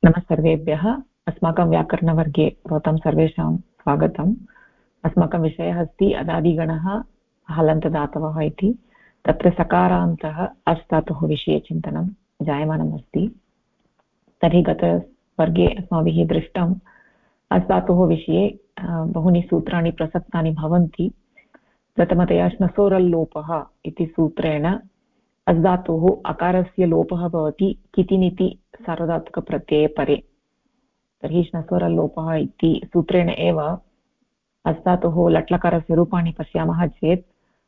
नमस्सर्वेभ्यः। अस्माकं व्याकरणवर्गे भवतां सर्वेषां स्वागतम्। अस्माकं विषयः अस्ति अदादिगणः हलन्तदातवः इति। तत्र सकारान्तः अस् धातुः विषये चिन्तनं जायमानम् अस्ति। तर्हि गतवर्गे अस्माभिः दृष्टम् अस् धातुः विषये बहूनि सूत्राणि प्रसक्तानि भवन्ति। प्रथमतया श्नसोरल्लोपः इति सूत्रेण अस् धातुः अकारस्य लोपः भवति कितिनिति सार्वधातुकप्रत्यये परे। तर्हि श्नसोरल्लोपः इति सूत्रेण एव अस् धातुः लट्लकारस्य रूपाणि पश्यामः चेत्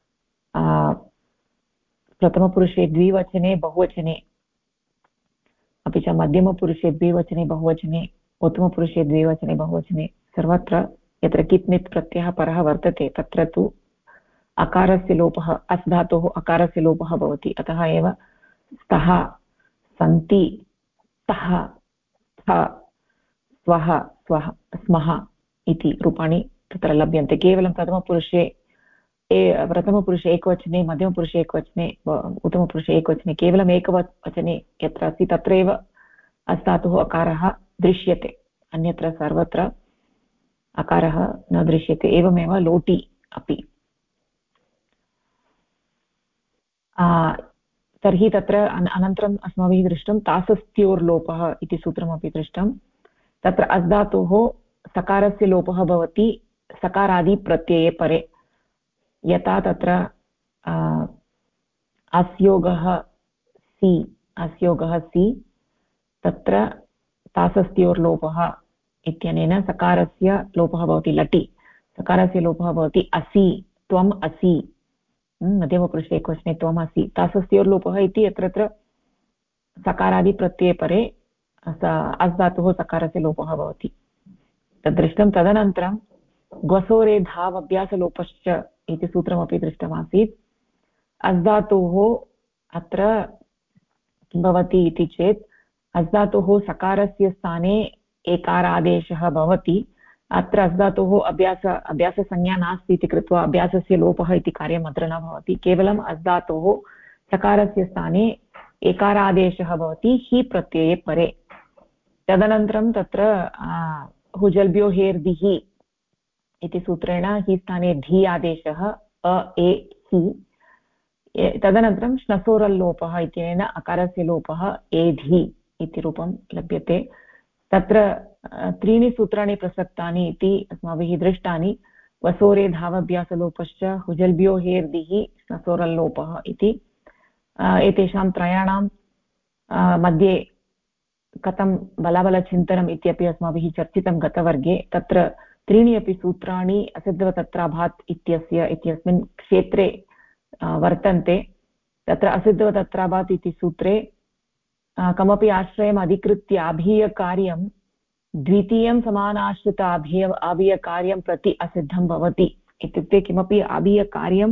प्रथमपुरुषे द्विवचने बहुवचने अपि च मध्यमपुरुषे द्विवचने बहुवचने उत्तमपुरुषे द्विवचने बहुवचने सर्वत्र यत्र कित्नित् प्रत्ययः परः वर्तते तत्र तु अकारस्य लोपः अस् धातोः अकारस्य लोपः भवति। अतः एव स्तः सन्ति तः थ स्वः स्वः स्मः इति रूपाणि तत्र लभ्यन्ते। केवलं प्रथमपुरुषे एकवचने मध्यमपुरुषे एकवचने उत्तमपुरुषे एकवचने केवलम् एकवचने यत्र अस्ति तत्रैव अस् धातुः अकारः दृश्यते, अन्यत्र सर्वत्र अकारः न दृश्यते। एवमेव लोटि अपि। तर्हि तत्र अनन्तरम् अस्माभिः दृष्टं तासस्त्योर्लोपः इति सूत्रमपि दृष्टं। तत्र अस् धातोः सकारस्य लोपः भवति सकारादिप्रत्यये परे। यथा तत्र अस्योगः सि तत्र तासस्त्योर्लोपः इत्यनेन सकारस्य लोपः भवति लटि, सकारस्य लोपः भवति असि त्वम् असि, मध्यमपुरुषे एकवचने त्वमसि। तासस्त्योर्लोपः इति यत्र सकारादिप्रत्यये परे अस् धातुः सकारस्य लोपः भवति तद्दृष्टं। तदनन्तरं ग्वसोरे धावभ्यासलोपश्च इति सूत्रमपि दृष्टमासीत्। अस् धातोः अत्र किं भवति इति चेत् अस् धातोः सकारस्य स्थाने एकारादेशः भवति। अत्र अस् धातोः अभ्याससंज्ञा नास्ति इति कृत्वा अभ्यासस्य लोपः इति कार्यम् अत्र न भवति। केवलम् अस् धातोः सकारस्य स्थाने एकारादेशः भवति हि प्रत्यये परे। तदनन्तरं तत्र हुजल्भ्यो हेर्दिः इति सूत्रेण हि स्थाने धी आदेशः अ ए हि। तदनन्तरं श्नसोरल्लोपः इत्यनेन अकारस्य लोपः एधि इति रूपं लभ्यते। तत्र त्रीणि सूत्राणि प्रसक्तानि इति अस्माभिः दृष्टानि। वसोरे धावभ्यासलोपश्च हुजल्भ्यो हेर्दिः श्नसोरल्लोपः इति। एतेषां त्रयाणां मध्ये कथं बलाबलचिन्तनम् इत्यपि अस्माभिः चर्चितं गतवर्गे। तत्र त्रीणि अपि सूत्राणि असिद्धवतत्राभात् इत्यस्मिन् क्षेत्रे वर्तन्ते। तत्र असिद्धवतत्राभात् इति सूत्रे कमपि आश्रयम् अधिकृत्य अभीयकार्यं द्वितीयं समानाश्रित अभीयकार्यं प्रति असिद्धं भवति। इत्युक्ते किमपि अभीयकार्यं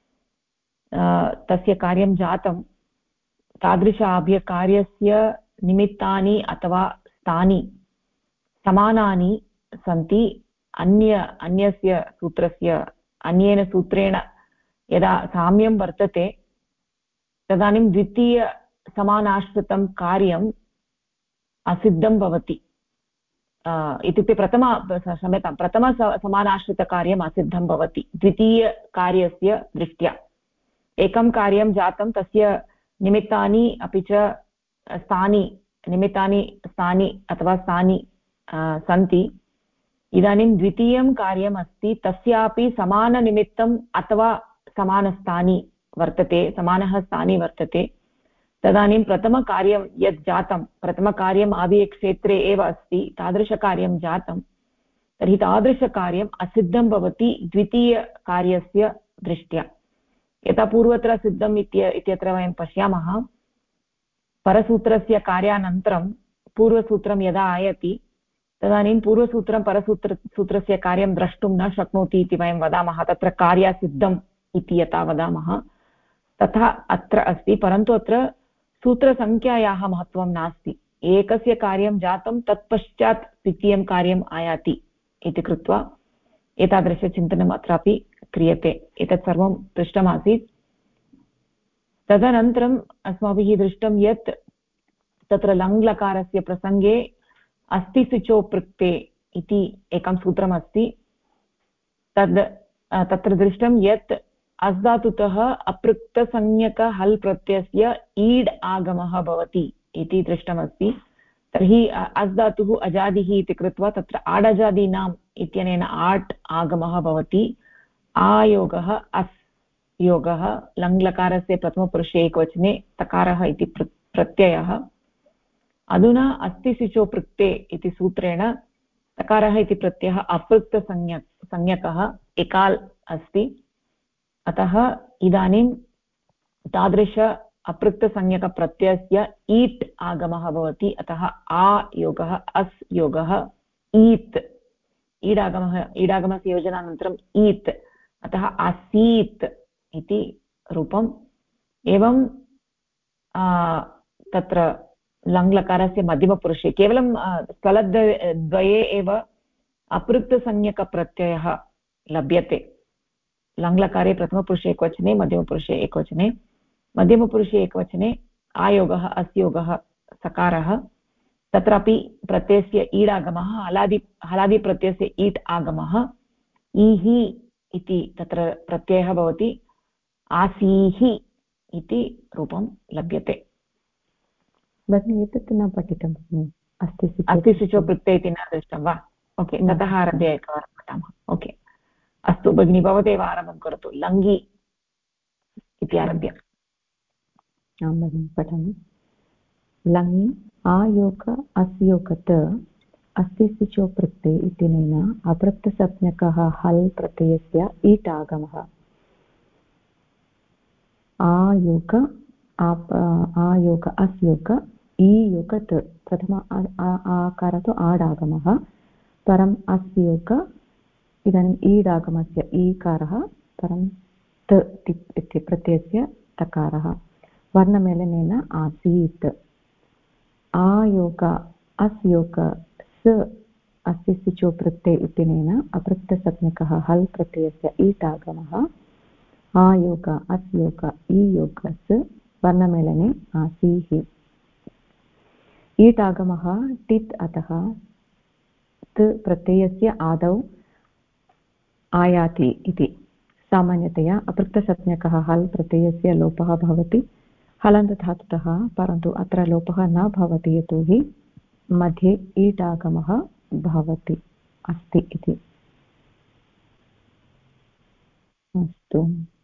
तस्य कार्यं जातं तादृश अभीयकार्यस्य निमित्तानि अथवा स्थानि समानानि सन्ति अन्यस्य सूत्रस्य अन्येन सूत्रेण यदा साम्यं वर्तते तदानीं द्वितीय समानाश्रितं कार्यम् असिद्धं भवति। इत्युक्ते प्रथम समानाश्रितकार्यम् असिद्धं भवति द्वितीयकार्यस्य दृष्ट्या। एकं कार्यं जातं तस्य निमित्तानि अपि च स्थानि अथवा स्थानि सन्ति। इदानीं द्वितीयं कार्यम् अस्ति तस्यापि समाननिमित्तम् अथवा समानस्थानि वर्तते, समानः स्थानि वर्तते। तदानीं प्रथमकार्यं यत् जातं प्रथमकार्यम् अभीयक्षेत्रे एव अस्ति तादृशकार्यं जातं तर्हि तादृशकार्यम् असिद्धं भवति द्वितीयकार्यस्य दृष्ट्या। यथा पूर्वत्र सिद्धम् इत्यत्र वयं पश्यामः परसूत्रस्य कार्यानन्तरं पूर्वसूत्रं यदा आयाति तदानीं पूर्वसूत्रं परसूत्रस्य कार्यं द्रष्टुं न शक्नोति इति वयं वदामः। तत्र कार्यासिद्धम् इति यथा वदामः तथा अत्र अस्ति। परन्तु अत्र सूत्रसङ्ख्यायाः महत्त्वं नास्ति। एकस्य कार्यं जातं तत्पश्चात् द्वितीयं कार्यम् आयाति इति कृत्वा एतादृशचिन्तनम् अत्रापि क्रियते। एतत् सर्वं दृष्टमासीत्। तदनन्तरम् अस्माभिः दृष्टं यत् तत्र लङ्लकारस्य प्रसङ्गे अस्ति शुचौ पृक्ते इति एकं सूत्रमस्ति। तत्र दृष्टं यत् अस् धातुतः अपृक्तसंज्ञक हल् प्रत्ययस्य ईड् आगमः भवति इति दृष्टमस्ति। तर्हि अस् धातुः अजादिः इति कृत्वा तत्र आडजादीनाम् इत्यनेन आट् आगमः भवति। आयोगः अस् योगः लङ्लकारस्य प्रथमपुरुषे एकवचने तकारः इति प्रत्ययः। अधुना अस्ति शुचौ पृक्ते इति सूत्रेण तकारः इति प्रत्ययः अपृक्तसंज्ञकः एकाल् अस्ति। अतः इदानीं तादृश अपृक्तसंज्ञकप्रत्ययस्य ईट् आगमः भवति। अतः आ योगः अस् योगः ईत् ईडागमस्य योजनानन्तरम् ईत्, अतः आसीत् इति रूपम्। एवं तत्र लङ्लकारस्य मध्यमपुरुषे केवलं स्थलद्वये एव अपृक्तसंज्ञकप्रत्ययः लभ्यते। लङ्लकारे प्रथमपुरुषे एकवचने, मध्यमपुरुषे एकवचने। मध्यमपुरुषे एकवचने आयोगः अस्योगः सकारः, तत्रापि प्रत्ययस्य ईडागमः हलादिप्रत्ययस्य ईट् आगमः। ईहि इति तत्र प्रत्ययः भवति, आसीः इति रूपं लभ्यते। भगिनी एतत् न पठितं। अस्ति शुचौ पृक्ते इति न दृष्टं वा? ओके, ततः आरभ्य एकवारं पठामः। ओके, अस्तु भगिनी, भवदेव आरम्भं करोतु। लङ्गि इति आरभ्य। आं भगिनि, पठामि। लङि आयोग अस्योगत अस्ति शुचौ पृक्ते इत्यनेन अपृक्तसंज्ञकः हल् प्रत्ययस्य ईट् आगमः। आयोग आयोग अस्योग ईयोगत् प्रथम आकार तु आडागमः, परम् अस्योग इदानीम् ईडागमस्य ईकारः, परं त इति प्रत्ययस्य तकारः, वर्णमेलनेन आसीत्। आयोग अस्योग स अस्ति शुचौ पृक्ते इत्यनेन अपृक्तसंज्ञकः हल् प्रत्ययस्य ईट् आगमः। आयोग अस्योग ईयोगस् वर्णमेलने आसीः। ईट् आगमः टित् अतः त प्रत्ययस्य आदौ आयाति इति। सामान्यतया अपृक्तसंज्ञकः हल् प्रत्ययस्य लोपः भवति हलन्तधातुतः, परन्तु अत्र लोपः न भवति यतोहि मध्ये ईट् आगमः भवति अस्ति इति। अस्तु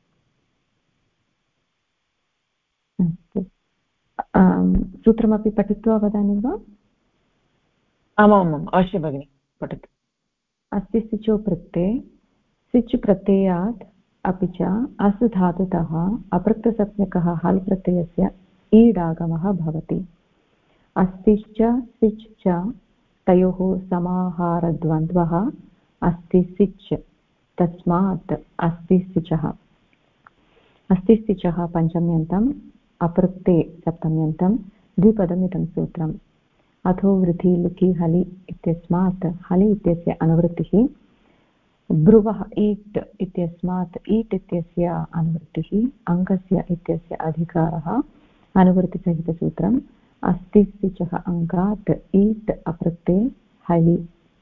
अस्तु, सूत्रमपि पठित्वा वदामि वा? आमामाम्, अवश्यं भगिनि, पठतु। अस्ति शुचौ पृक्ते सिच् प्रत्ययात् अपि च अस् धातुतः अपृक्तसंज्ञकः हल् प्रत्ययस्य ईडागमः भवति। अस्तिश्च सिच् च तयोः समाहारद्वन्द्वः अस्ति सिच्, तस्मात् अस्ति सिचः। अस्ति सिचः पञ्चम्यन्तम्, अपृक्ते सप्तम्यन्तं, द्विपदमिदं सूत्रम्। अथो वृद्धि लुकि हलि इत्यस्मात् हलि इत्यस्य अनुवृत्तिः, ब्रुवः ईट् इत्यस्मात् ईट् इत्यस्य अनुवृत्तिः, अङ्कस्य इत्यस्य अधिकारः, अनुवृत्तिसहितसूत्रम्। अस्ति सिचः अङ्कात् ईट् अपृक्ते हलि।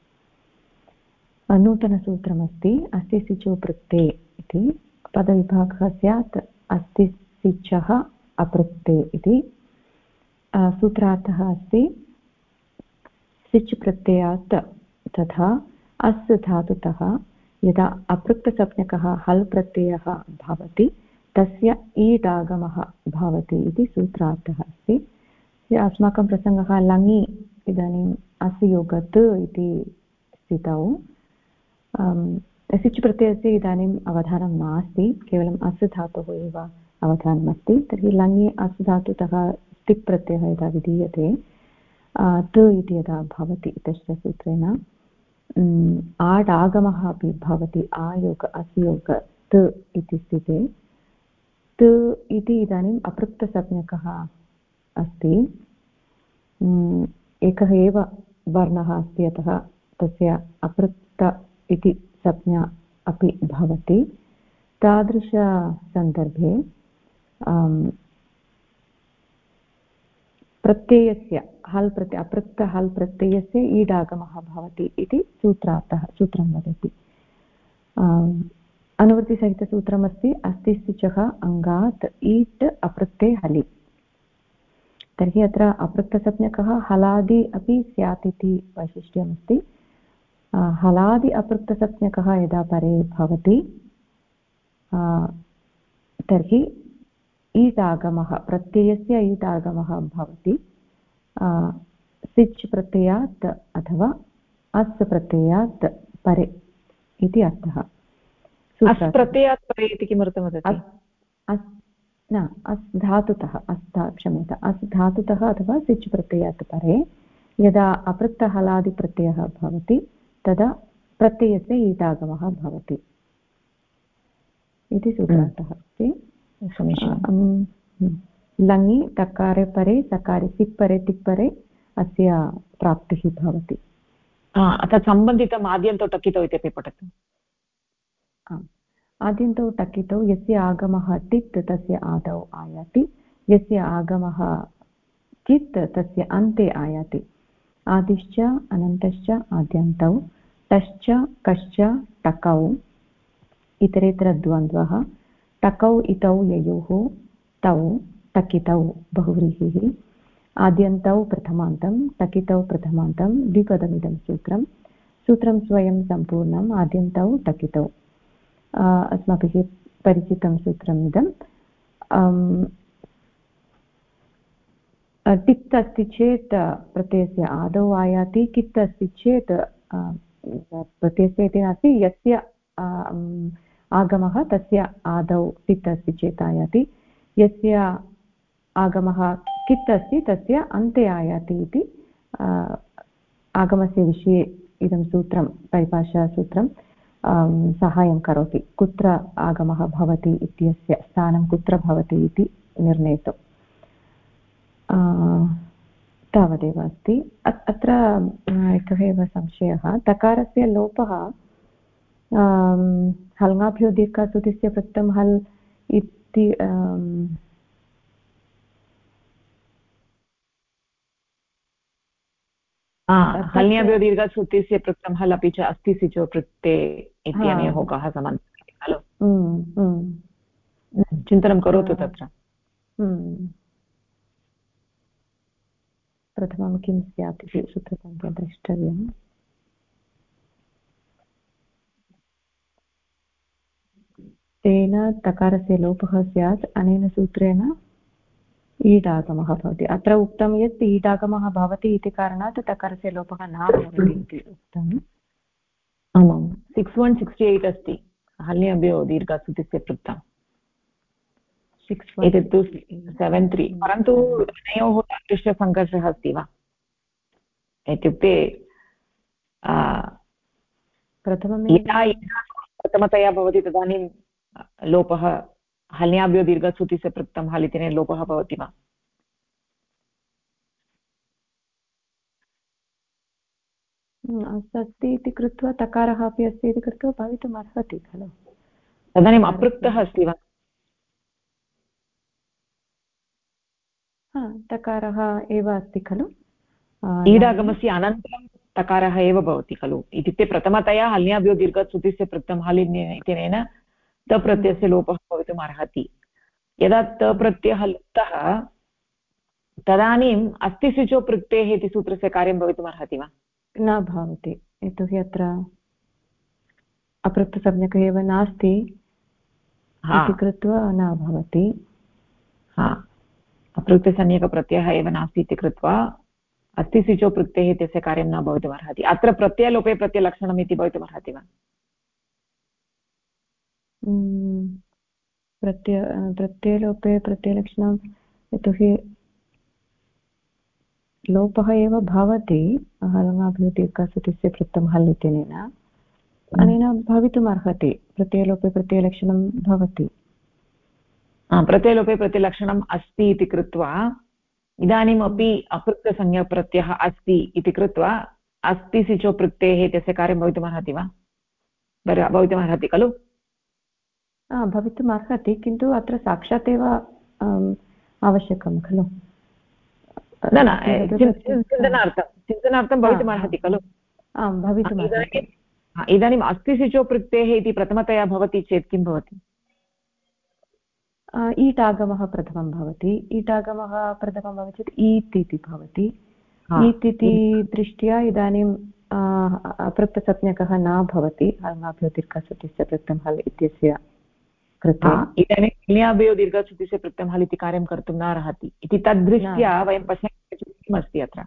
नूतनसूत्रमस्ति अस्ति सिचौ पृक्ते इति। पदविभागः स्यात् अस्ति सिचः अपृक्ते इति। सूत्रार्थः अस्ति सिच् प्रत्ययात् तथा अस् धातुतः यदा अपृक्तसंज्ञकः हल् प्रत्ययः भवति तस्य ईडागमः भवति इति सूत्रार्थः अस्ति। अस्माकं प्रसङ्गः लङि इदानीम् अस्य योगत् इति स्थितौ सिच् प्रत्ययस्य इदानीम् अवधानं नास्ति, केवलम् अस् धातोः एव अवधानमस्ति। तर्हि लङि अस् धातुतः तिक् प्रत्ययः यदा विधीयते त इति यदा भवति इत्यस्य सूत्रेण आडागमः अपि भवति। आयोग अस्योग त इति स्थिते त इति इदानीम् अपृक्तसंज्ञकः अस्ति, एकः एव वर्णः अस्ति, अतः तस्य अपृक्त इति संज्ञा अपि भवति। तादृशसन्दर्भे प्रत्ययस्य हल् अपृक्त हल् प्रत्ययस्य ईडागमः भवति इति सूत्रं वदति। अनुवृत्तिसहितसूत्रमस्ति अस्ति स्थिचः अङ्गात् ईट् अपृक्ते हलि। तर्हि अत्र अपृक्तसंज्ञकः हलादि अपि स्यात् इति वैशिष्ट्यमस्ति। हलादि अपृक्तसंज्ञकः यदा परे भवति तर्हि ईटागमः प्रत्ययस्य ईटागमः भवति सिच् प्रत्ययात् अथवा अस् प्रत्ययात् परे इति अर्थः। अस् प्रत्ययात् परे इति किमर्थं वदति? न अस् धातुतः क्षम्यता अस् धातुतः अथवा सिच् प्रत्ययात् परे यदा अपृक्तहलादिप्रत्ययः भवति तदा प्रत्ययस्य ईटागमः भवति इति सूत्रार्थः अस्ति। लङि तकारे परे सकारे सिक् परे तिक् परे अस्य प्राप्तिः भवति। तत् सम्बन्धितम् आद्यन्तौ टकितौ इत्यपि पठतु। आद्यन्तौ टकितौ यस्य आगमः टित् तस्य आदौ आयाति, यस्य आगमः कित् तस्य अन्ते आयाति। आदिश्च अनन्तश्च आद्यन्तौ, तश्च कश्च टकौ इतरेतरद्वन्द्वः, टकौ इतौ ययोः तौ टकितौ बहुव्रीहिः, आद्यन्तौ प्रथमान्तं टकितौ प्रथमान्तं द्विपदमिदं सूत्रं स्वयं सम्पूर्णम् आद्यन्तौ टकितौ। अस्माभिः परिचितं सूत्रम् इदं। टित् अस्ति चेत् प्रत्ययस्य आदौ आयाति, कित् अस्ति चेत् प्रत्ययस्य इति नास्ति, यस्य आगमः तस्य आदौ टित् अस्ति चेत् आयाति, यस्य आगमः कित् अस्ति तस्य अन्ते आयाति इति आगमस्य विषये इदं सूत्रं परिभाषासूत्रं साहाय्यं करोति। कुत्र आगमः भवति इत्यस्य स्थानं कुत्र भवति इति निर्णेतुं। तावदेव अस्ति। अत्र एकः एव संशयः, तकारस्य लोपः हल्ङाभ्यो दीर्घासुतिस्य प्रत्ययं हल् इति हल्ङ्याभ्यो दीर्घासुतिस्य पृक्तं हल् अपि च अस्ति सिचो पृक्ते इत्यनयोः कः सम्बन्धः खलु? चिन्तनं करोतु तत्र। प्रथमं किं स्यात् इति सूत्रसङ्ख्या द्रष्टव्यम्। तेन तकारस्य लोपः स्यात्, अनेन सूत्रेण ईडागमः भवति। अत्र उक्तं यत् ईडागमः भवति इति कारणात् तकारस्य लोपः न भवति इति उक्तम्। आमां 6168 अस्ति हल्ङ्याभ्यो दीर्घासुतिस्य पृक्तम्। एतत् तु 73, परन्तु अनयोः तादृशः सङ्घर्षः अस्ति वा? इत्युक्ते प्रथमतया भवति तदानीं लोपः हल्ङ्याभ्यो दीर्घासुतिस्य पृक्तं हल् इत्यनेन लोपः भवति वा? अस्ति इति कृत्वा तकारः अपि अस्ति इति कृत्वा भवितुम् अर्हति खलु। तदानीम् अपृक्तः अस्ति वा? तकारः एव अस्ति खलु। ईडागमस्य अनन्तरं तकारः एव भवति खलु। इत्युक्ते प्रथमतया हल्ङ्याभ्यो दीर्घासुतिस्य पृक्तं हल् इत्यनेन तप्रत्ययस्य लोपः भवितुम् अर्हति। यदा तप्रत्ययः लुप्तः तदानीम् अस्ति सिचो पृक्तेः इति सूत्रस्य कार्यं भवितुम् अर्हति वा? न भवति, यतोहि अत्र अपृक्तसंज्ञकः एव नास्ति इति कृत्वा न भवति। अपृक्तसंज्ञकप्रत्ययः एव नास्ति इति कृत्वा अस्ति सिचो पृक्तेः इत्यस्य कार्यं न भवितुम् अर्हति। अत्र प्रत्ययलोपे प्रत्ययलक्षणम् इति भवितुम् अर्हति वा? प्रत्ययलोपे प्रत्ययलक्षणं, यतोहि लोपः एव भवति हल्ङाभ्यो दीर्घासुतिस्य पृक्तं हल् इत्यनेन, अनेन भवितुम् अर्हति। प्रत्ययलोपे प्रत्ययलक्षणं भवति। प्रत्ययलोपे प्रत्ययलक्षणम् अस्ति इति कृत्वा इदानीमपि अपृक्तसंज्ञप्रत्ययः अस्ति इति कृत्वा अस्ति सिचो पृक्तेः इत्यस्य कार्यं भवितुम् अर्हति वा? भवितुम् अर्हति खलु? भवितुम् अर्हति, किन्तु अत्र साक्षात् एव आवश्यकं खलु। न न चिन्तनार्थं भवितुमर्हति खलु। आं भवितुमर्हति। इदानीम् अस्ति सिचो प्रत्ययः इति प्रथमतया भवति चेत् किं भवति? ईट् आगमः प्रथमं भवति। ईट् आगमः प्रथमं भवति चेत् ईत् इति भवति। ईत् इति दृष्ट्या इदानीं अपृक्तसंज्ञकः न भवति हल्ङ्गाभ्यो दीर्घसुतिस्य प्रत्ययं हल् इत्यस्य कृते। इदानीं हल्याभ्यो दीर्घसुतिस्य प्रत्ययं हल् इति कार्यं कर्तुं न अर्हति इति तद्दृष्ट्या वयं पश्यामः किमस्ति अत्र।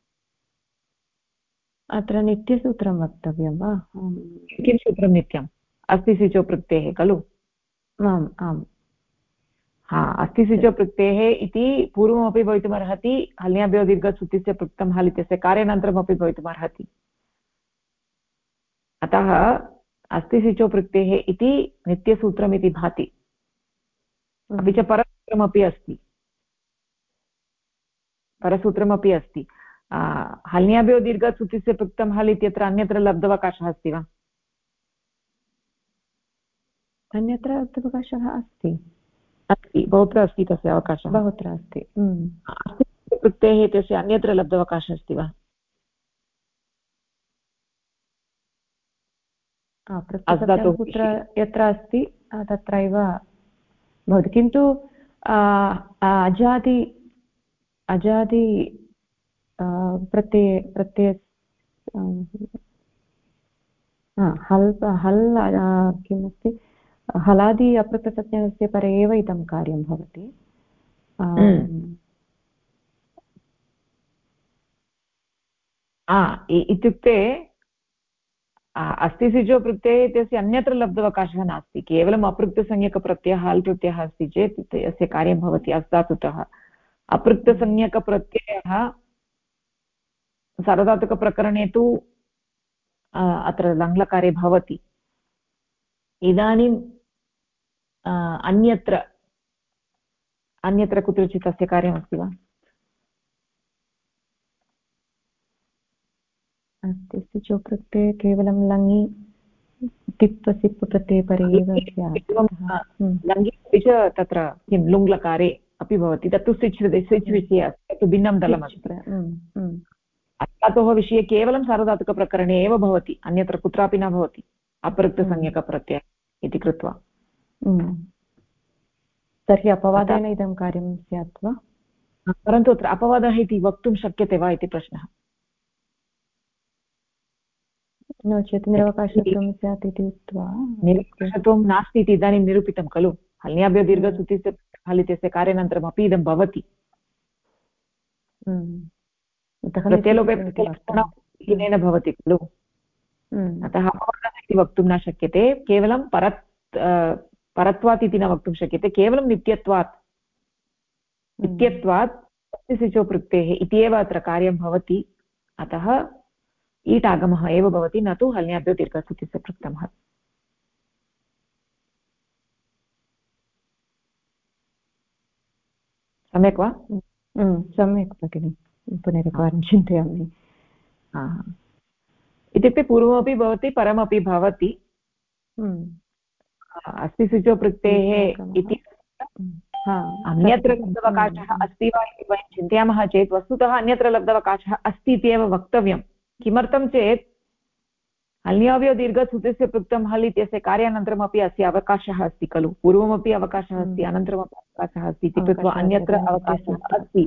अत्र नित्यसूत्रं वक्तव्यं वा? किं सूत्रं नित्यम्? अस्ति सिचो प्रत्ययः खलु। आम् आम् अस्ति सिचो प्रत्ययः इति पूर्वमपि भवितुमर्हति, हल्याभ्यो दीर्घसुतिस्य प्रत्ययं हल् इत्यस्य कार्यानन्तरमपि भवितुमर्हति। अतः अस्ति सिचो प्रत्ययः इति नित्यसूत्रमिति भाति। अपि च परसूत्रमपि अस्ति, परसूत्रमपि अस्ति। हल्याभ्यो दीर्घसुतिस्य प्रत्ययं हल् इत्यत्र अन्यत्र लब्धवकाशः अस्ति वा? अन्यत्र लब्धवकाशः अस्ति, अस्ति, बहुत्र अस्ति तस्य अवकाशः, बहुत्र अस्ति। अस्ति प्रत्ययः इत्यस्य अन्यत्र लब्धवकाशः अस्ति वा? कुत्र यत्र अस्ति तत्रैव भवति, किन्तु अजादि प्रत्यय हल् किमस्ति, हलादि अपृक्तसंज्ञकस्य परे एव इदं कार्यं भवति। इत्युक्ते अस्ति सिचो प्रत्यये इत्यस्य अन्यत्र लब्धवकाशः नास्ति, केवलम् अपृक्तसंज्ञकप्रत्ययः हल् प्रत्ययः अस्ति चेत् अस्य कार्यं भवति अस्धातुतः। अपृक्तसंज्ञकप्रत्ययः सार्वधातुकप्रकरणे तु अत्र लङ्लकारे भवति। इदानीं अन्यत्र कुत्रचित् तस्य कार्यमस्ति वा? अस्ति सिचो प्रत्यये केवलं लङि टिप् सिप् प्रत्यये परे एव लङि अपि च तत्र किं लुङ्लकारे अपि भवति, तत्तु स्विच् विषये अस्ति, तत्तु भिन्नं दलमस्ति। धातोः विषये केवलं सार्वधातुकप्रकरणे एव भवति, अन्यत्र कुत्रापि न भवति अपृक्तसंज्ञकप्रत्ययः इति कृत्वा। तर्हि अपवादेन इदं कार्यं स्यात् वा? परन्तु अत्र अपवादः इति वक्तुं शक्यते वा इति प्रश्नः। नो चेत् निरवकाशत्वं स्यात् इति उक्त्वा निरवकाशत्वं नास्ति इति इदानीं निरूपितं खलु। हल्याभ्यो दीर्घसुतिस्य हल् इत्यस्य कार्यानन्तरमपि इदं भवति। प्रत्यलोपे प्रत्ययेन भवति खलु, अतः अपवादः इति वक्तुं न शक्यते, केवलं परत्वात् इति न वक्तुं शक्यते, केवलं नित्यत्वात् अस्ति सिचो प्रत्ययः इत्येव अत्र कार्यं भवति। अतः ईट् आगमः एव भवति, न तु हल्याभ्यो दीर्घसुतिस्य प्रत्ययं हल्। सम्यक् वा? सम्यक् भगिनि, पुनरेकवारं चिन्तयामि। इत्युक्ते पूर्वमपि भवति, परमपि भवति। अस्ति सिचो प्रत्ययः इति अन्यत्र लब्धवकाशः अस्ति वा इति वयं चिन्तयामः चेत् वस्तुतः अन्यत्र लब्धवकाशः अस्ति इत्येव वक्तव्यं। किमर्थं चेत् हल्याभ्यो दीर्घसुतिस्य प्रत्ययं हल् इत्यस्य कार्यानन्तरमपि अस्य अवकाशः अस्ति खलु, पूर्वमपि अवकाशः अस्ति, अनन्तरमपि अवकाशः अस्ति इति कृत्वा अन्यत्र अवकाशः अस्ति।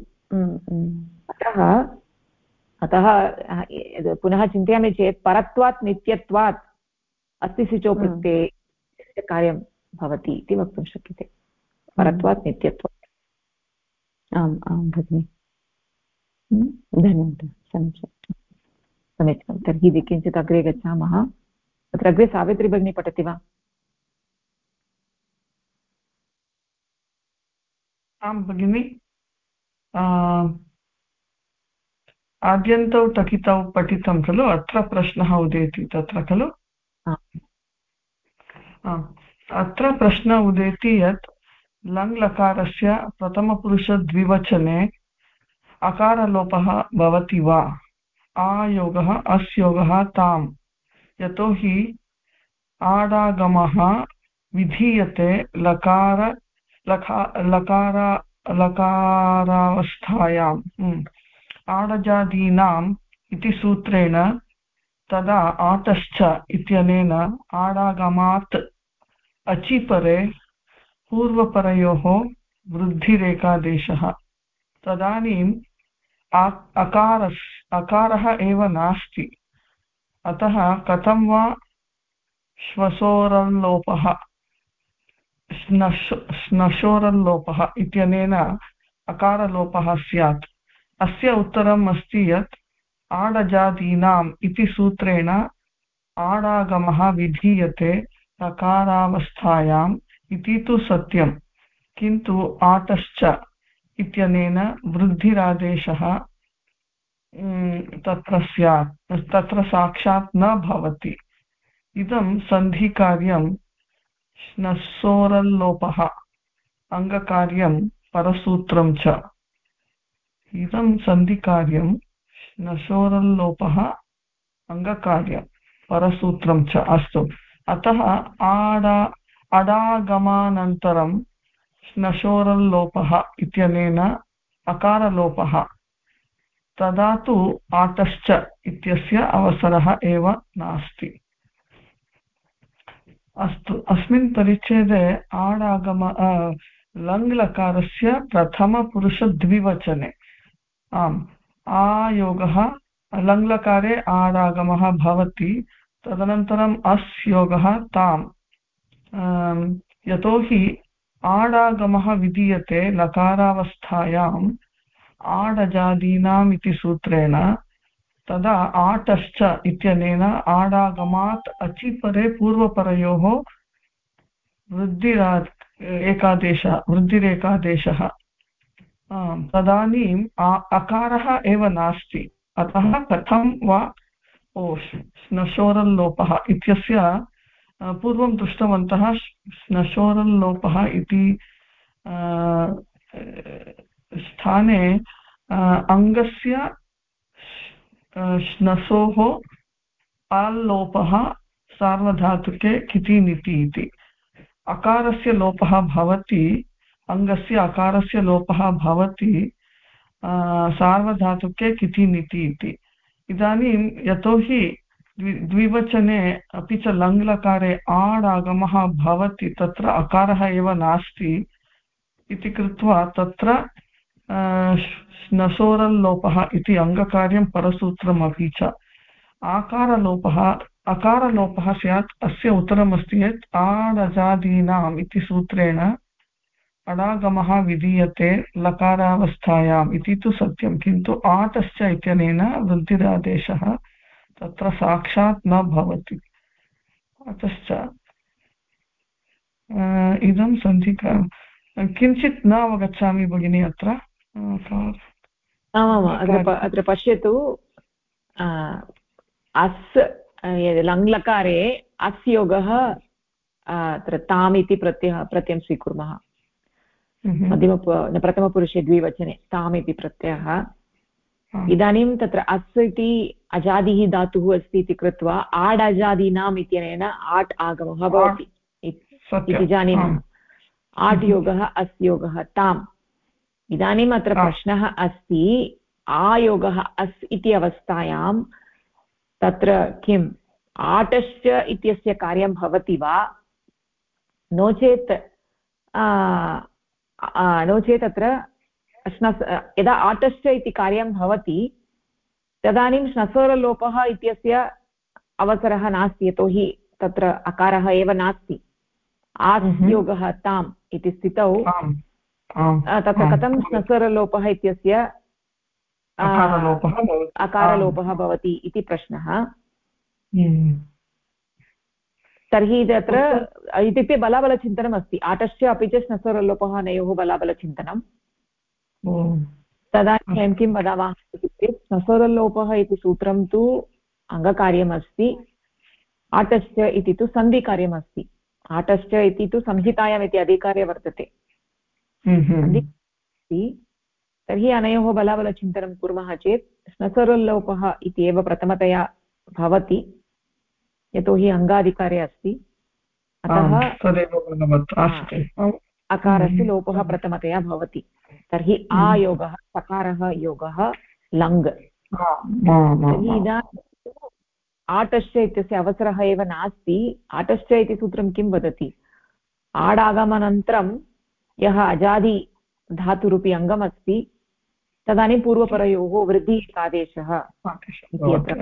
अतः पुनः चिन्तयामि चेत् परत्वात् नित्यत्वात् अस्ति सिचो प्रत्यये कार्यं भवति इति वक्तुं शक्यते, परत्वात् नित्यत्वात्। आम् आं भगिनि, धन्यवादः, समीचीनं। तर्हि किञ्चित् अग्रे गच्छामः। तत्र अग्रे सावित्री भगिनी पठति वा? आं भगिनि, आद्यन्तौ टकितौ पठितं खलु, अत्र प्रश्नः उदेति तत्र खलु। अत्र प्रश्नः उदेति यत् लङ्लकारस्य प्रथमपुरुषद्विवचने अकारलोपः भवति वा? आयोगः अस्योगः ताम्, यतोहि आडागमः विधीयते लकारावस्थायाम्। आडजादीनाम् इति सूत्रेण तदा आतश्च इत्यनेन आडागमात् अचिपरे पूर्वपरयोः वृद्धिरेकादेशः। तदानीम् अकारः एव नास्ति, अतः कथं वा श्वसोरल्लोपः श्नशोरल्लोपः इत्यनेन अकारलोपः स्यात्। अस्य उत्तरम् अस्ति यत् आडजादीनाम् इति सूत्रेण आडागमः विधीयते लकारावस्थायाम् इति तु सत्यं, किन्तु आतश्च इत्यनेन वृद्धिरादेशः तत्र स्यात्, तत्र साक्षात् न भवति। इदं सन्धिकार्यं श्नसोरल्लोपः अङ्गकार्यं परसूत्रं च। इदं सन्धिकार्यं श्नसोरल्लोपः अङ्गकार्यं परसूत्रं च। अस्तु, अतः अडागमानन्तरं श्नशोरल्लोपः इत्यनेन अकारलोपः, तदा तु आतश्च इत्यस्य अवसरः एव नास्ति। अस्तु, अस्मिन् परिच्छेदे आडागम लङ्लकारस्य प्रथमपुरुषद्विवचने आम् आयोगः लङ्लकारे आडागमः भवति, तदनन्तरम् अस् योगः ताम्, यतोहि आडागमः विधीयते लकारावस्थायाम् आडजादीनाम् इति सूत्रेण, तदा आटश्च इत्यनेन आडागमात् अचिपरे पूर्वपरयोः वृद्धिरेकादेशः। तदानीम् अकारः एव नास्ति, अतः कथं वा श्नशोरल्लोपः इत्यस्य पूर्वं दृष्टवन्तः। श्नशोरल्लोपः इति स्थाने अङ्गस्य श्नसोः आल्लोपः सार्वधातुके किति निति इति। अकारस्य लोपः भवति, अङ्गस्य अकारस्य लोपः भवति सार्वधातुके किति निति इति। इदानीं यतोहि द्विवचने अपि च लङ्लकारे आडागमः भवति, तत्र अकारः एव नास्ति इति कृत्वा तत्र श्नसोरल्लोपः इति अङ्गकार्यं परसूत्रमपि च। अकारलोपः स्यात्। अस्य उत्तरमस्ति यत् आडजादीनाम् इति सूत्रेण अडागमः विधीयते लकारावस्थायाम् इति तु सत्यं, किन्तु आतश्च इत्यनेन वृद्धिरादेशः तत्र साक्षात् न भवति। अतश्च इदं सन्धिका किञ्चित् न अवगच्छामि भगिनी अत्र। अत्र पश्यतु, अस् लङ्लकारे अस् योगः अत्र ताम् इति प्रत्ययं स्वीकुर्मः। प्रथमपुरुषे द्विवचने ताम् इति प्रत्ययः। इदानीं तत्र अस् इति अजादिः धातुः अस्ति इति कृत्वा आड् अजादीनाम् इत्यनेन आट् आगमः भवति इति जानीमः। आट् योगः अस् योगः ताम्। इदानीम् अत्र प्रश्नः अस्ति, आयोगः अस् इति अवस्थायां तत्र किम् आटश्च इत्यस्य कार्यं भवति वा, नो चेत् अत्र यदा आटश्च इति कार्यं भवति तदानीं श्नसोरलोपः इत्यस्य अवसरः नास्ति, यतोहि तत्र अकारः एव नास्ति। आस् योगः ताम् इति स्थितौ तत्र कथं श्नसोरलोपः इत्यस्य अकारलोपः भवति इति प्रश्नः। तर्हि तत्र इत्युक्ते बलाबलचिन्तनम् अस्ति। आटश्च अपि च श्नसोरलोपः नयोः बलाबलचिन्तनं। तदानीं वयं किं वदामः इत्युक्ते श्नसोरलोपः इति सूत्रं तु अङ्गकार्यमस्ति, आटश्च इति तु सन्धिकार्यमस्ति। आटश्च इति तु संहितायाम् इति अधिकारे वर्तते। तर्हि अनयोः बलाबलचिन्तनं कुर्मः चेत् श्नसोरल्लोपः इति एव प्रथमतया भवति, यतोहि अङ्गाधिकारे अस्ति। अतः अकारस्य लोपः प्रथमतया भवति। तर्हि आयोगः सकारः योगः लङ्। तर्हि आम् इदानीं आटश्च इत्यस्य अवसरः एव नास्ति। आटश्च इति सूत्रं किं वदति? आडागमनन्तरं यः अजादि धातुरूपी अङ्गमस्ति तदानीं पूर्वपरयोः वृद्धि आदेशः इति अत्र।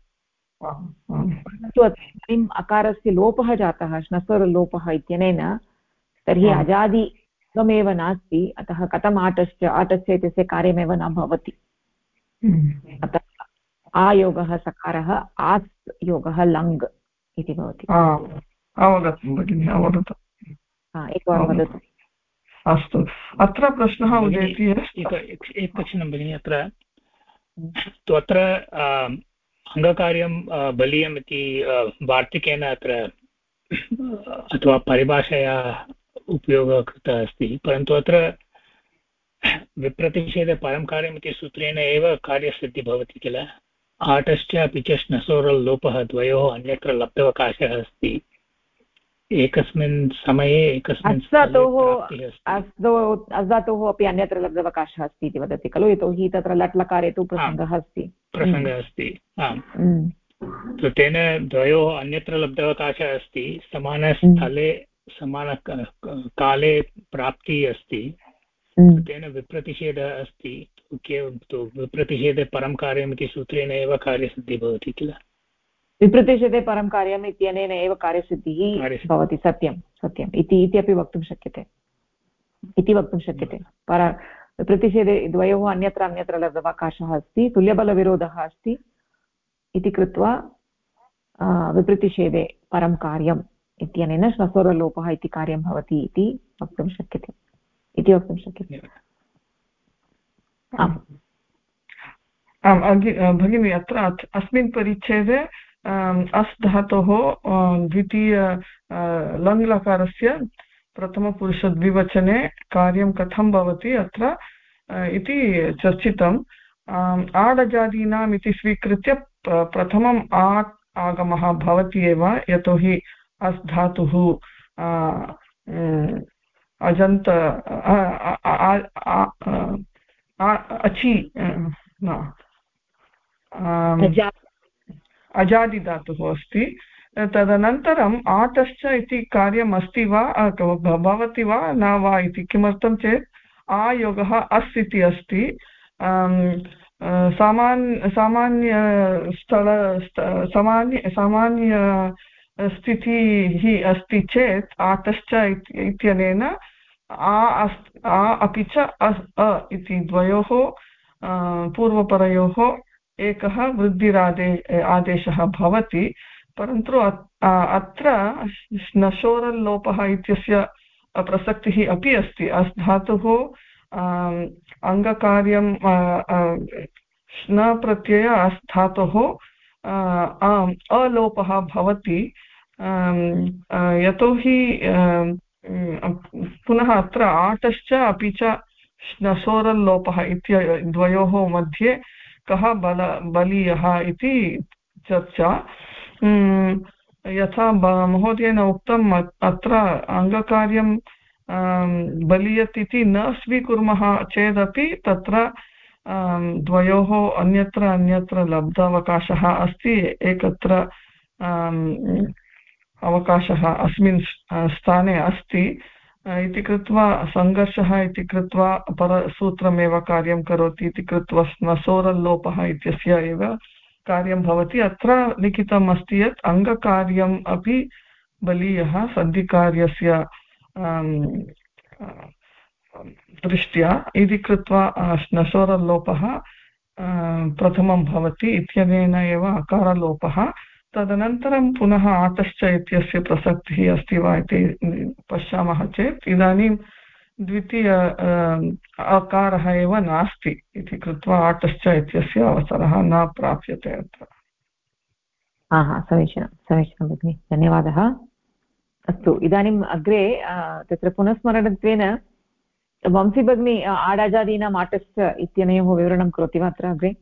परन्तु इदानीम् अकारस्य लोपः जातः श्नस्वरलोपः इत्यनेन, तर्हि अजादि अङ्गमेव नास्ति, अतः कथम् आटश्च इत्यस्य कार्यमेव न भवति। अतः आयोगः सकारः आस् योगः लङ् इति भवति। अवगतं भगिनि, अवगतम्। एकवारं वदतु। अस्तु, अत्र प्रश्नः उदेति। एकक्षणं भगिनि, अत्र अङ्गकार्यं बलीयम् इति वार्तिकेन अत्र अथवा परिभाषया उपयोगः कृतः अस्ति, परन्तु अत्र विप्रतिषेधे परं कार्यम् इति सूत्रेण एव कार्यसिद्धिः भवति किल। आटश्च अपि च श्नसोरल्लोपः द्वयोः अन्यत्र लब्धवकाशः अस्ति, एकस्मिन् समये एकस्मिन् अस्धातोः अपि अन्यत्र लब्धवकाशः अस्ति इति वदति खलु, यतोहि तत्र लट् लकारे तु प्रसङ्गः अस्ति। तेन द्वयोः अन्यत्र लब्धवकाशः अस्ति, समानस्थले समानकाले प्राप्तिः अस्ति, तेन विप्रतिषेधः अस्ति। विप्रतिषेधे परं कार्यम् इति सूत्रेण एव कार्यसिद्धिः भवति किल। विप्रतिषेधे परं कार्यम् इत्यनेन एव कार्यसिद्धिः भवति। सत्यं सत्यम् इति अपि वक्तुं शक्यते, विप्रतिषेधे द्वयोः अन्यत्र लब्धवकाशः अस्ति, तुल्यबलविरोधः अस्ति इति कृत्वा विप्रतिषेधे परं कार्यम् इत्यनेन श्नसोरलोपः इति कार्यं भवति इति वक्तुं शक्यते। भगिनि, अत्र अस्मिन् परिच्छेदे अस् धातोः द्वितीय लङ् लकारस्य प्रथमपुरुषद्विवचने कार्यं कथं भवति अत्र इति चर्चितम्। आडजादीनाम् इति स्वीकृत्य प्रथमम् आगमः भवति एव, यतोहि अस् धातुः अजन्त अचि अजादिधातुः अस्ति। तदनन्तरम् आटश्च इति कार्यम् अस्ति वा भवति वा न वा इति। किमर्थं चेत् आयोगः अस् इति अस्ति। सामान्य स्थितिः अस्ति चेत् आटश्च इत्यनेन अपि च इति द्वयोः पूर्वपरयोः एकः आदेशः भवति। परन्तु अत्र श्नसोरल्लोपः इत्यस्य प्रसक्तिः अपि अस्ति। अस् धातुः अङ्गकार्यं श्न प्रत्यय अस् धातोः अलोपः भवति, यतोहि पुनः अत्र आटश्च अपि च श्नसोरल्लोपः इत्य द्वयोः मध्ये कः बलीयः इति चर्चा। यथा महोदयेन उक्तम्, अत्र अङ्गकार्यं बलीयत् इति न स्वीकुर्मः चेदपि तत्र द्वयोः अन्यत्र लब्धावकाशः अस्ति, एकत्र अवकाशः अस्मिन् स्थाने अस्ति इति कृत्वा सङ्घर्षः इति कृत्वा परसूत्रमेव कार्यं करोति इति कृत्वा श्नसोरल्लोपः इत्यस्य एव कार्यं भवति। अत्र लिखितम् अस्ति यत् अङ्गकार्यम् अपि बलीयः सन्धिकार्यस्य दृष्ट्या इति कृत्वा श्नसोरल्लोपः प्रथमं भवति इत्यनेन एव अकारलोपः। तदनन्तरं पुनः आटश्च इत्यस्य प्रसक्तिः अस्ति वा इति पश्यामः चेत् इदानीं द्वितीय अकारः एव नास्ति इति कृत्वा आटश्च इत्यस्य अवसरः न प्राप्यते अत्र। समीचीनं भगिनि, धन्यवादः। अस्तु, इदानीम् अग्रे तत्र पुनस्मरणत्वेन वंशी भगिनी आडाजादीनाम् आटश्च इत्यनयोः विवरणं करोति वा अत्र अग्रे?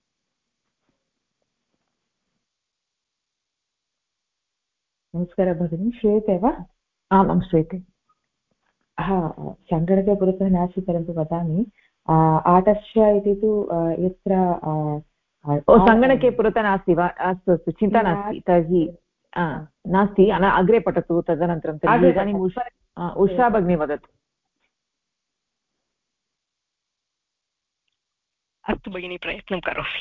नमस्कारः भगिनी, श्रूयते वा? आम्, श्रूयते। सङ्गणके पुरतः नास्ति, परन्तु वदामि। आटश्च इति तु यत्र सङ्गणके पुरतः नास्ति वा? अस्तु अस्तु, चिन्ता नास्ति तर्हि नास्ति, अग्रे पठतु तदनन्तरं। तर्हि इदानीम् उषा भगिनी वदतु। अस्तु भगिनी, प्रयत्नं करोमि।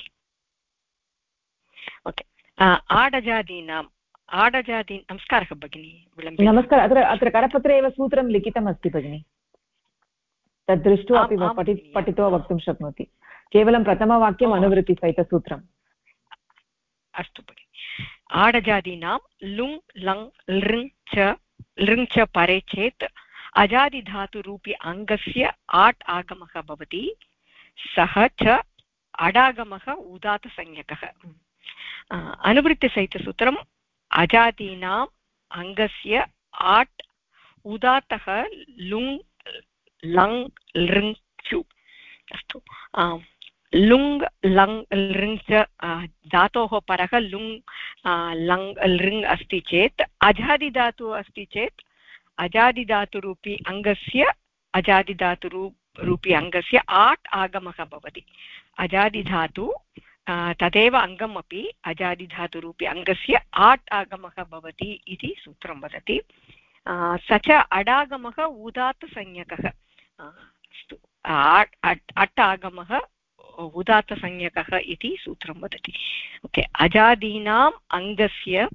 ओके, आडजादीनाम् नमस्कारः भगिनी। नमस्कारः। अत्र करपत्रे एव सूत्रं लिखितमस्ति भगिनि, तद् दृष्ट्वा अपि पठित्वा वक्तुं शक्नोति। केवलं प्रथमवाक्यम् अनुवृत्तिसहितसूत्रम्। अस्तु भगिनि। आडजादीनां लुङ् लङ् लृङ् च परे चेत् अजादिधातुरूपी अङ्गस्य आट् आगमः भवति, सः च अडागमः उदात्तसंज्ञकः। अनुवृत्तिसहितसूत्रम् अजादीनाम् अङ्गस्य आट् उदात्तः लुङ् लङ् लृङ् चु। अस्तु, लुङ् लङ् लृङ् च धातोः परः लुङ् लङ् लृङ् अस्ति चेत् अजादिधातुः अस्ति चेत् अजादिधातुरूपी अङ्गस्य आट् आगमः भवति। अजादिधातु तदेव अङ्गम् अपि अजादिधातुरूपी अङ्गस्य आट् आगमः भवति इति सूत्रं वदति। स च अडागमः उदात्तसंज्ञकः। अस्तु, अट् आगमः उदात्तसंज्ञकः इति सूत्रं वदति। ओके, अजादीनाम् अङ्गस्य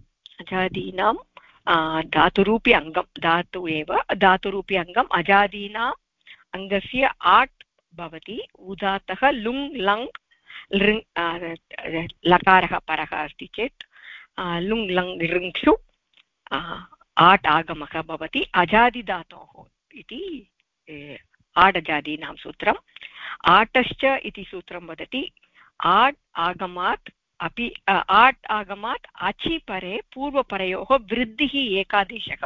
धातुरूपी अङ्गं धातुरूपी अङ्गम् अजादीनाम् अङ्गस्य आट् भवति, उदात्तः लुङ् लङ् लृङ् लकारः परः अस्ति चेत् लुङ् लङ् लृङ्क्षु आट् आगमः भवति अजादिधातोः इति आडजादीनां सूत्रम्। आटश्च इति सूत्रं वदति आट् आगमात् अचि परे पूर्वपरयोः वृद्धिः एकादेशः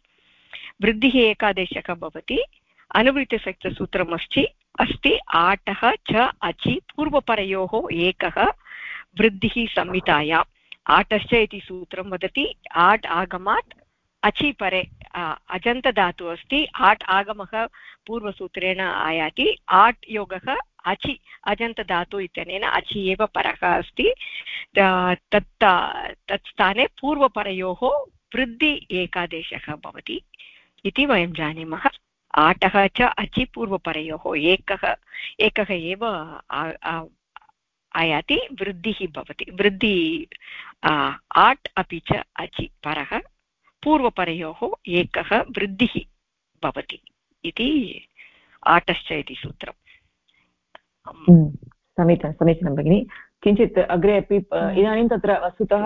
भवति। अनुवृत्तिसहितसूत्रम् अस्ति आटः च अचि पूर्वपरयोः एकः वृद्धिः संहितायाम्। आटश्च इति सूत्रं वदति आट् आगमात् अचि परे अजन्तधातु अस्ति, आट् आगमः पूर्वसूत्रेण आयाति, आट् योगः अचि अजन्तधातु इत्यनेन अचि एव परः अस्ति, तत् स्थाने पूर्वपरयोः वृद्धि एकादेशः भवति इति वयं जानीमः। आटः च अचि पूर्वपरयोः एकः एव आयाति, वृद्धिः भवति। वृद्धि आट् अपि च अचि परः पूर्वपरयोः एकः वृद्धिः भवति इति आटश्च इति सूत्रम्। समीचीनं भगिनि। किञ्चित् अग्रे अपि इदानीं तत्र वस्तुतः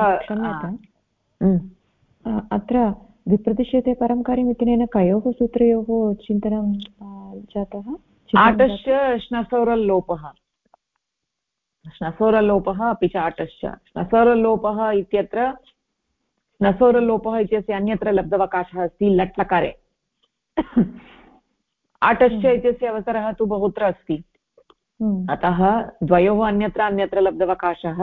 अत्र विप्रतिषेधे परं कार्यम् इत्यनेन कयोः सूत्रयोः चिन्तनं जातः? आटश्च श्नसोरल्लोपः अपि च आटश्च। श्नसोरल्लोपः इत्यत्र श्नसोरल्लोपः इत्यस्य अन्यत्र लब्धवकाशः अस्ति लट् लकारे। आटश्च इत्यस्य अवसरः तु बहुत्र अस्ति, अतः द्वयोः अन्यत्र लब्धवकाशः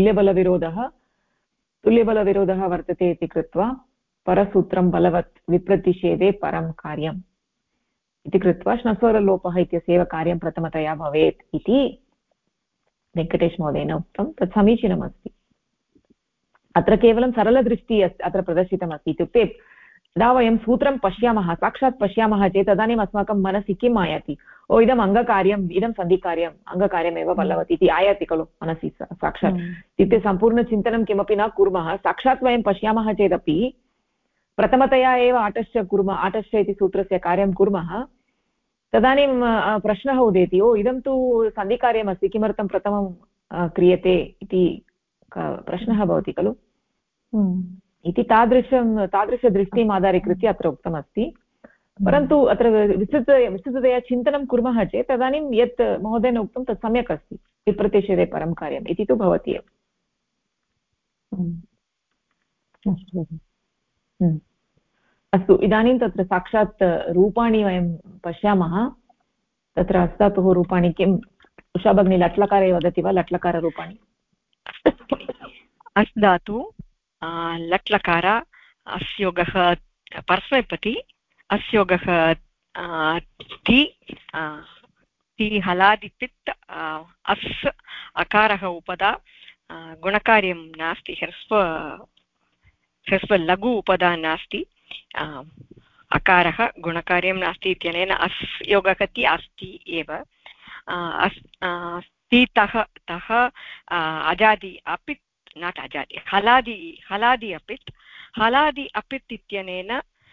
तुल्यबलविरोधः वर्तते इति कृत्वा परसूत्रं बलवत् विप्रतिषेधे परं कार्यम् इति कृत्वा श्नसोरल्लोपः इत्यस्य एव कार्यं प्रथमतया भवेत् इति वेङ्कटेशमहोदयेन उक्तं। तत् समीचीनमस्ति। अत्र केवलं सरलदृष्टिः अत्र प्रदर्शितमस्ति, इत्युक्ते यदा वयं सूत्रं पश्यामः, साक्षात् पश्यामः चेत् तदानीम् अस्माकं मनसि किम् आयाति? ओ, इदम् अङ्गकार्यम्, इदं सन्धिकार्यम्, अङ्गकार्यमेव बलवत् इति आयाति खलु मनसि साक्षात्। इत्युक्ते सम्पूर्णचिन्तनं किमपि न कुर्मः, साक्षात् वयं पश्यामः चेदपि प्रथमतया एव आटश्च इति सूत्रस्य कार्यं कुर्मः, तदानीं प्रश्नः उदेति, ओ इदं तु सन्धिकार्यमस्ति, किमर्थं प्रथमं क्रियते इति प्रश्नः भवति खलु। इति तादृशदृष्टिम् आधारीकृत्य अत्र उक्तमस्ति। परन्तु अत्र विस्तृततया चिन्तनं कुर्मः चेत् तदानीं यत् महोदयेन उक्तं तत् सम्यक् अस्ति, विप्रतिषेधे परं कार्यम् इति तु भवति एव। अस्तु, इदानीं तत्र साक्षात् रूपाणि वयं पश्यामः। तत्र हस्तातुः रूपाणि किम्? उषा भगिनी लट्लकारे वदति वा? लट्लकाररूपाणि अस् धातु लट्लकार अस्योगः परस्मैपदी अस्योगः ति ति हलादिपित् अस् अकारः उपदा गुणकार्यं नास्ति ह्रस्व लघु उपदा नास्ति अकारः गुणकार्यं नास्ति इत्यनेन अस् योगकति अस्ति एव अस्ति तः अजादि अपित् नाट् अजादि हलादि अपित् इत्यनेन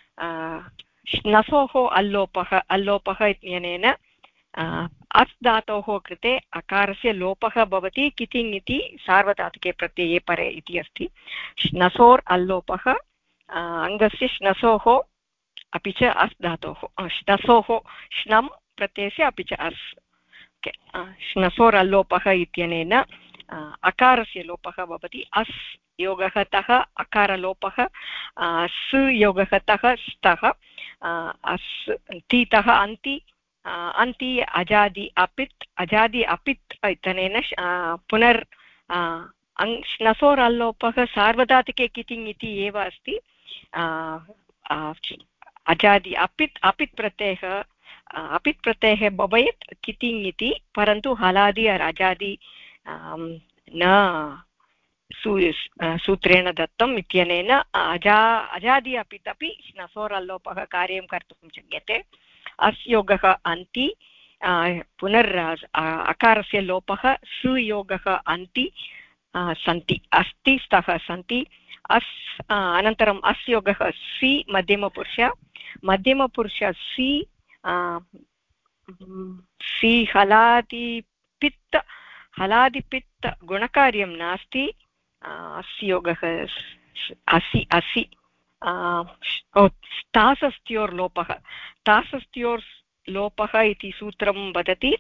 नसोः अल्लोपः इत्यनेन अस् धातोः कृते अकारस्य लोपः भवति कितिङ् इति सार्वधातुके प्रत्यये परे इति अस्ति श्नसोर् अल्लोपः अङ्गस्य श्नसोः अपि च अस् धातोः श्नसोः श्नं प्रत्ययस्य अपि च अस् श्नसोर् अल्लोपः इत्यनेन अकारस्य लोपः भवति अस् योगः तः अकारलोपः स् योगः तः स्तः अस् तीतः अन्ति अजादि अपित् इत्यनेन पुनर् श्नसोर् अल्लोपः सार्वधातुके कितिङ् इति एव अस्ति अजादि अपित् प्रत्ययः भवेत् कितिङ् इति परन्तु हलादि अजादि न सूत्रेण दत्तम् इत्यनेन अजादि अपित् अपि श्नसोर् अल्लोपः कार्यं कर्तुं शक्यते अस् योगः अन्ति पुनर् अकारस्य लोपः सु योगः अन्ति सन्ति अस्ति स्तः सन्ति अस् अनन्तरम् अस् योगः सि मध्यमपुरुष सि हलादिपित् गुणकार्यं नास्ति अस्य योगः असि तासस्त्योर्लोपः इति सूत्रं वदति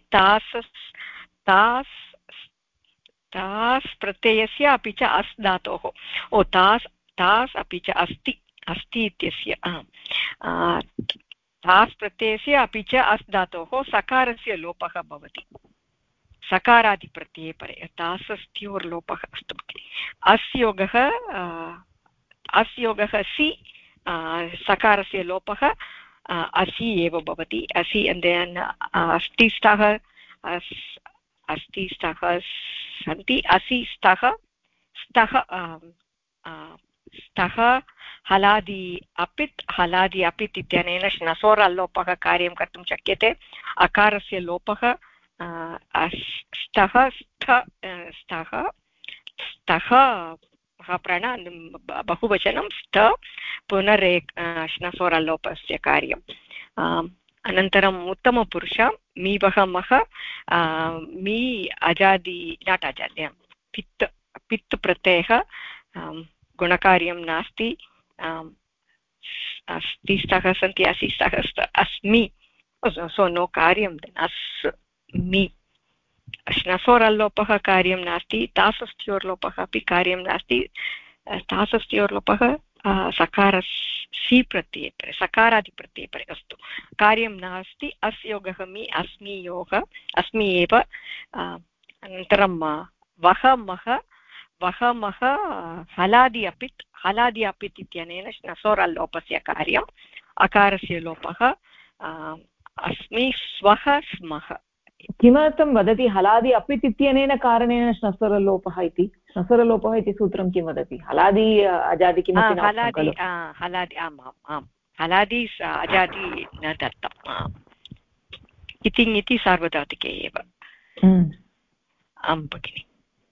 तास् प्रत्ययस्य अपि च अस् धातोः तास् अपि च अस्ति इत्यस्य तास् प्रत्ययस्य अपि च अस् धातोः सकारस्य लोपः भवति सकारादिप्रत्यये परे तासस्त्योर्लोपः अस्तु अस्य योगः सि सकारस्य लोपः असि एव भवति असि अस्तिष्ठः सन्ति असि स्तः हलादि अपित् इत्यनेन श्नसोर् अल्लोपः कार्यं कर्तुं शक्यते अकारस्य लोपः स्तः प्रण बहुवचनं स्त श्नसोर् अल्लोपस्य कार्यम् अनन्तरम् उत्तमपुरुष मीवहमः मी अजादि नाट् अजादि पित् प्रत्ययः गुणकार्यं नास्ति अस्ति स्तः सन्ति असि स्तः अस्मि सो नो कार्यं अस्मि श्नसोर् अल्लोपः कार्यं नास्ति तासस्त्योर्लोपः अपि कार्यं नास्ति तासस्त्योर्लोपः सकारसि प्रत्यये परे सकारादिप्रत्यये परे अस्तु कार्यं नास्ति अस् योगः मि अस्मि एव अनन्तरं वहमः हलादि अपित् इत्यनेन श्नसोर् अल्लोपस्य कार्यम् अकारस्य लोपः अस्मि स्वः स्मः किमर्थं वदति हलादि अपित् इत्यनेन कारणेन श्नसोरलोपः इति श्नसोरलोपः इति सूत्रं किं वदति हलादि अजादि किमपि हलादि आम् हलादि अजादि न दत्तम् कितिङ् इति सार्वधातुके एव आं भगिनि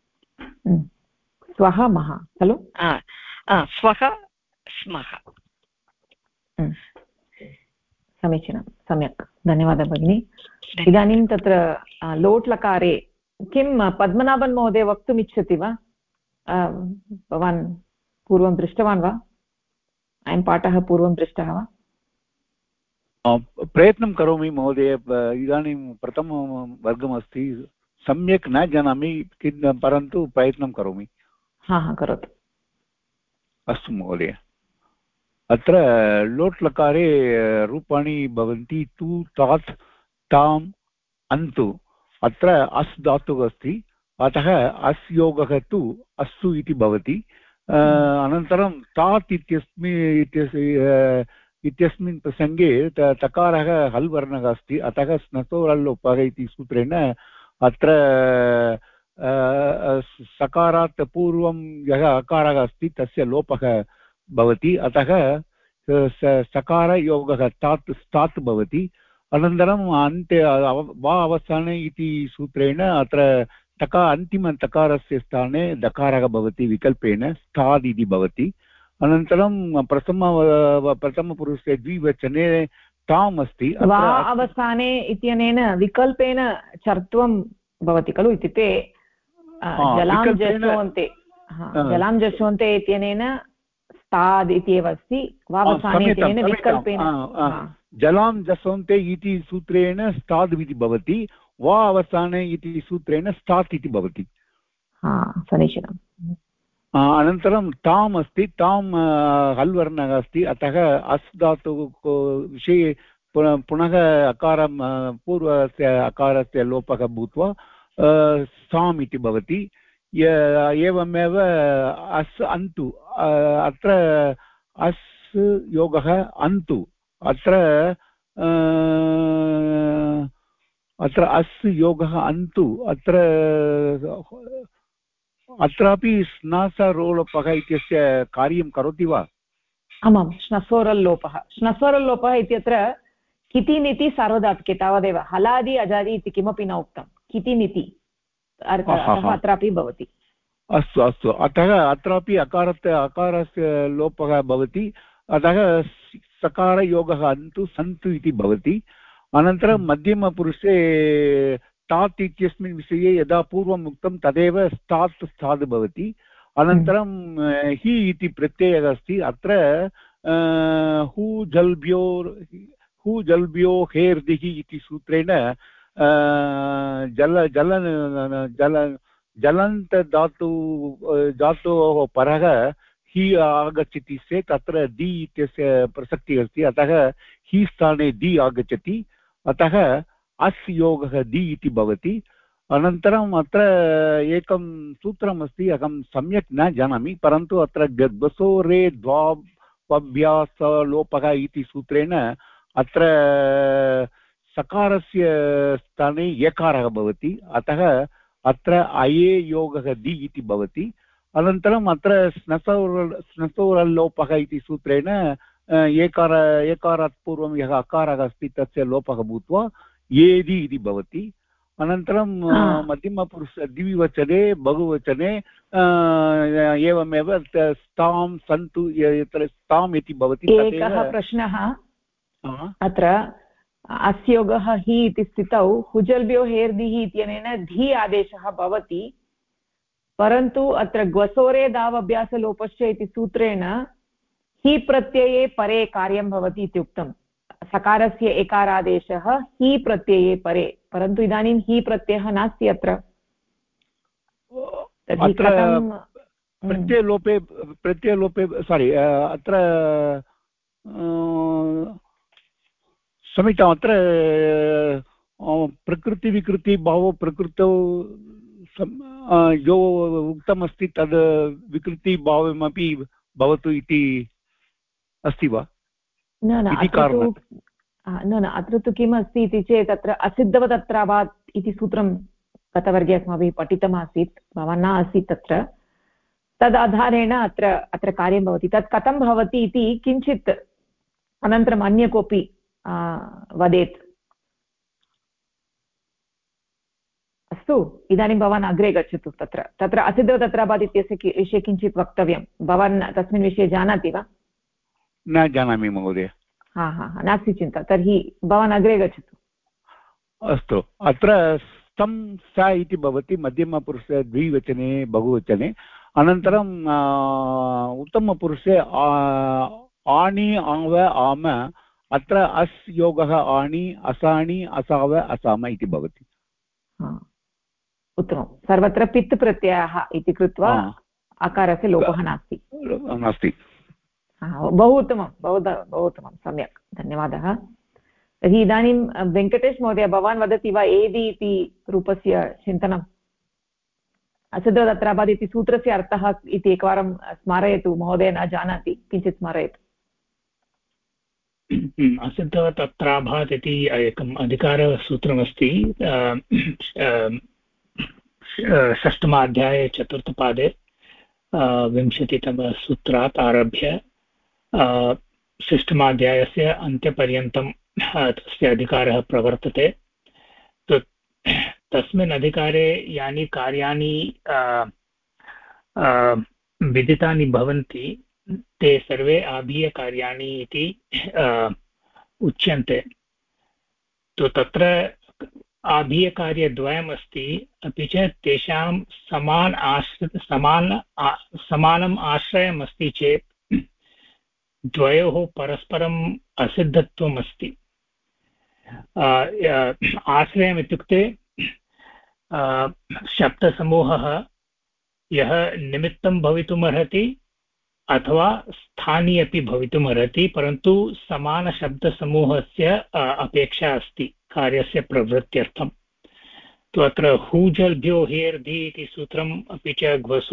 स्वः मः खलु स्वः स्मः समीचीनं सम्यक् धन्यवादः भगिनि इदानीं तत्र लोट् लकारे किं पद्मनाभन् महोदय वक्तुम् इच्छति वा भवान् पूर्वं दृष्टवान् वा अयं पाठः पूर्वं दृष्टः वा प्रयत्नं करोमि महोदय इदानीं प्रथमवर्गमस्ति सम्यक् न जानामि परन्तु प्रयत्नं करोमि करोतु अस्तु महोदय अत्र लोट् लकारे रूपाणि भवन्ति तु तात् ताम् अन्तु अत्र अस् धातुः अस्ति अतः अस् योगः तु अस्तु इति भवति अनन्तरं तात् इत्यस्य इत्यस्मिन् प्रसङ्गे तकारः हल् वर्णः अस्ति, अतः स्नसो हल्लोपः इति सूत्रेण अत्र सकारात् पूर्वं यः अकारः अस्ति तस्य लोपः भवति, अतः सकारयोगः स्तात् भवति। अनन्तरम् अन्ते वा अवसाने इति सूत्रेण अत्र अन्तिमतकारस्य स्थाने दकारः भवति, विकल्पेन स्ताद् इति भवति। अनन्तरं प्रथमपुरुषे द्विवचने ताम् अस्ति। वा अवसाने इत्यनेन विकल्पेन चर्त्वं भवति खलु, इत्युक्ते जलां जशोन्ते इत्यनेन स्ताद् इत्येव अस्ति, वावसाने इत्यनेन विकल्पेन जलां जसोन्ते इति सूत्रेण स्ताद् इति भवति, वा अवसाने इति सूत्रेण स्तात् इति भवति। समीचीनम्। अनन्तरं ताम् अस्ति, ताम् हल् वर्णः अस्ति, अतः अस् धातुः विषये पुनः अकारं पूर्वस्य अकारस्य लोपः भूत्वा साम् इति भवति। एवमेव अस् अन्तु, अत्र अस् योगः अन्तु, अत्र अस् योगः अन्तु, अत्रापि स्नासरोलोपः इत्यस्य कार्यं करोति वा? आमां, श्नसोरल्लोपः। श्नसोरल्लोपः इत्यत्र कितिनिति सार्वधातुके तावदेव, हलादि अजादि इति किमपि न उक्तं, कितिनिति अत्रापि भवति। अस्तु अस्तु, अतः अत्रापि अकारस्य लोपः भवति, अतः सकारयोगः अन्तु सन्तु इति भवति। अनन्तरं मध्यमपुरुषे तात् इत्यस्मिन् विषये यदा पूर्वम् उक्तं तदेव स्ताद् भवति। अनन्तरं हि इति प्रत्ययः अस्ति, अत्र हू जल्भ्यो हेर्दिः इति सूत्रेण जलन्त धातोः परः हि आगच्छति चेत् अत्र दि इत्यस्य प्रसक्तिः अस्ति, अतः हि स्थाने दि आगच्छति, अतः अस् योगः दि इति भवति। अनन्तरम् अत्र एकं सूत्रमस्ति, अहं सम्यक् न जानामि, परन्तु अत्र गद्वसोरे द्वाभ्यासलोपः इति सूत्रेण अत्र सकारस्य स्थाने यकारः भवति, अतः अत्र अये योगः दि इति भवति। अनन्तरम् अत्र स्नसोरल्लोपः इति सूत्रेण एकारात् पूर्वं यः अकारः अस्ति तस्य लोपः भूत्वा येदि इति भवति। अनन्तरं मध्यमपुरुष द्विवचने बहुवचने एवमेव स्तां सन्तु, यत्र स्ताम् इति भवति। एकः प्रश्नः अत्र, अस्योगः हि इति स्थितौ हुजल्भ्यो हेर्दिः इत्यनेन धी आदेशः भवति, परन्तु अत्र ग्वसोरे दावभ्यासलोपश्च इति सूत्रेण हि प्रत्यये परे कार्यं भवति इति उक्तं। सकारस्य एकारादेशः हि प्रत्यये परे, परन्तु इदानीं हि प्रत्ययः नास्ति अत्र। प्रत्ययलोपे सारी अत्र समीचीनम्। अत्र प्रकृतिविकृति भावो प्रकृतौ यो उक्तमस्ति तद् विकृतिभावमपि भवतु इति अस्ति वा? न, अत्र तु किम् अस्ति इति चेत् अत्र असिद्धवत् अत्राभात् इति सूत्रं गतवर्गे अस्माभिः पठितमासीत्, भवान् न आसीत् तत्र। तदाधारेण अत्र कार्यं भवति। तत् कथं भवति इति किञ्चित् अनन्तरम् अन्य कोऽपि वदेत्। अस्तु, इदानीं भवान् अग्रे गच्छतु। तत्र असिद्धवत् अत्राभात् इत्यस्य विषये किञ्चित् वक्तव्यं। भवान् तस्मिन् विषये जानाति वा? न जानामि महोदय। नास्ति चिन्ता, तर्हि भवान् अग्रे गच्छतु। अस्तु, अत्र स्तं स इति भवति मध्यमपुरुषे द्विवचने बहुवचने। अनन्तरम् उत्तमपुरुषे आणि आव आम, अत्र अस् योगः आणि असाणि असाव असाम इति भवति। उत्तमं। सर्वत्र पित् प्रत्ययः इति कृत्वा अकारस्य लोपः नास्ति। बहु उत्तमं, बहु उत्तमं, सम्यक्, धन्यवादः। तर्हि इदानीं वेङ्कटेश महोदय, भवान् वदति वा एदि इति रूपस्य चिन्तनम्? असिद्धवत् अत्राभात् इति सूत्रस्य अर्थः इति एकवारं स्मारयतु। महोदय न जानाति, किञ्चित् स्मारयतु। असिद्धवत् अत्राभात् इति एकम् अधिकारसूत्रमस्ति षष्ठमाध्याये चतुर्थपादे विंशतितमसूत्रात् आरभ्य षष्ठमाध्यायस्य अन्त्यपर्यन्तं तस्य अधिकारः प्रवर्तते। तस्मिन् अधिकारे यानि कार्याणि विदितानि भवन्ति ते सर्वे आभीयकार्याणि इति उच्यन्ते। तो तत्र आभीयकार्यद्वयम् अस्ति, अपि च तेषां समानम् आश्रयम् अस्ति चेत् द्वयोः परस्परम् असिद्धत्वम् अस्ति। आश्रयम् इत्युक्ते शब्दसमूहः यः निमित्तं भवितुमर्हति अथवा स्थानी अपि भवितुमर्हति, परन्तु समानशब्दसमूहस्य अपेक्षा अस्ति कार्यस्य प्रवृत्त्यर्थं। तु अत्र हूजल्भ्यो हेर्धि इति सूत्रम्, अपि च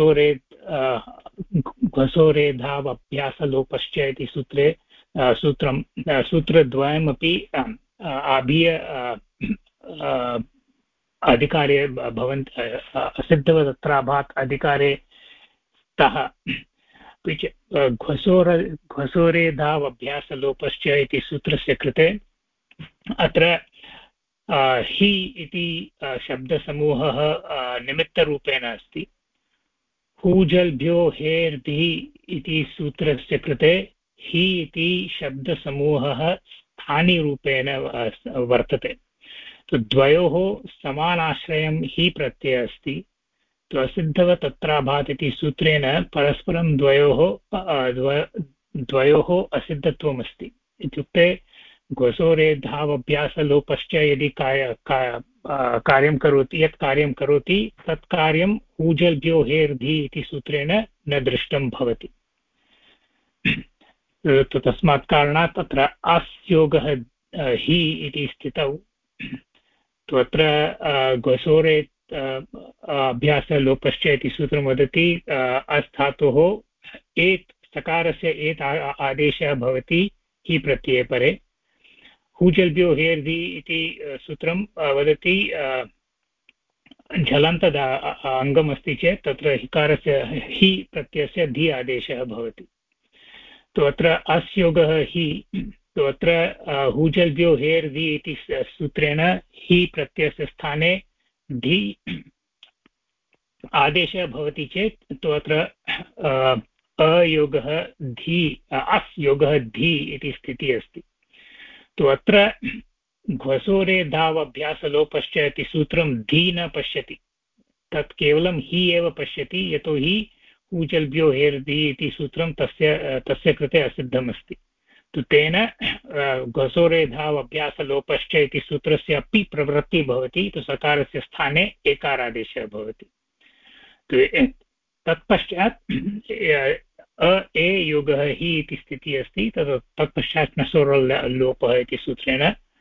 घ्वसोरेधावभ्यासलोपश्च इति सूत्रद्वयमपि आभीय अधिकारे भवन्ति, असिद्धवदत्राभात् अधिकारे स्तः। अपि च घ्वसोरेधावभ्यासलोपश्च इति सूत्रस्य कृते अत्र हि इति शब्दसमूहः निमित्तरूपेण अस्ति। हूजल्भ्यो हेर्धि इति सूत्रस्य कृते हि इति शब्दसमूहः स्थानीरूपेण वर्तते। तो द्वयोः समानाश्रयं हि प्रत्ययः अस्ति। तो असिद्धवत् अत्राभात् इति सूत्रेण परस्परं द्वयोः असिद्धत्वमस्ति। इत्युक्ते घ्वसोरेधावभ्यासलोपश्च यदि कार्यं करोति, यत् कार्यं करोति तत् कार्यं हूजल्भ्यो हेर्धि इति सूत्रेण न दृष्टं भवति। तस्मात् कारणात् तत्र अस्योगः हि इति स्थितौ अत्र घ्वसोरे अभ्यासलोपश्च इति सूत्रं वदति अस्धातोः एत् सकारस्य एत् आदेशः भवति हि प्रत्यये परे। हूजल्भ्यो हेर्धि इति सूत्रं वदति झलन्तद अङ्गमस्ति चेत् तत्र हिकारस्य हि प्रत्ययस्य धि आदेशः भवति। तो अत्र अस्योगः हि, तो अत्र हूजल्भ्यो हेर्धि इति सूत्रेण हि प्रत्ययस्य स्थाने धि आदेशः भवति चेत् तो अत्र अयोगः धि अस्योगः धि इति स्थितिः अस्ति। तो अत्र घ्वसोरेधावभ्यासलोपश्च इति सूत्रं धि न पश्यति, तत् केवलं हि एव पश्यति, यतोहि हूजल्भ्यो हेर्धि इति सूत्रं तस्य कृते असिद्धमस्ति। तो तेन घ्वसोरेधावभ्यासलोपश्च इति सूत्रस्य अपि प्रवृत्तिः भवति, तो सकारस्य स्थाने एकारादेशः भवति। तत्पश्चात् ए योगः हि इति स्थितिः अस्ति। तत्पश्चात् नसोरलोपः इति सूत्रेण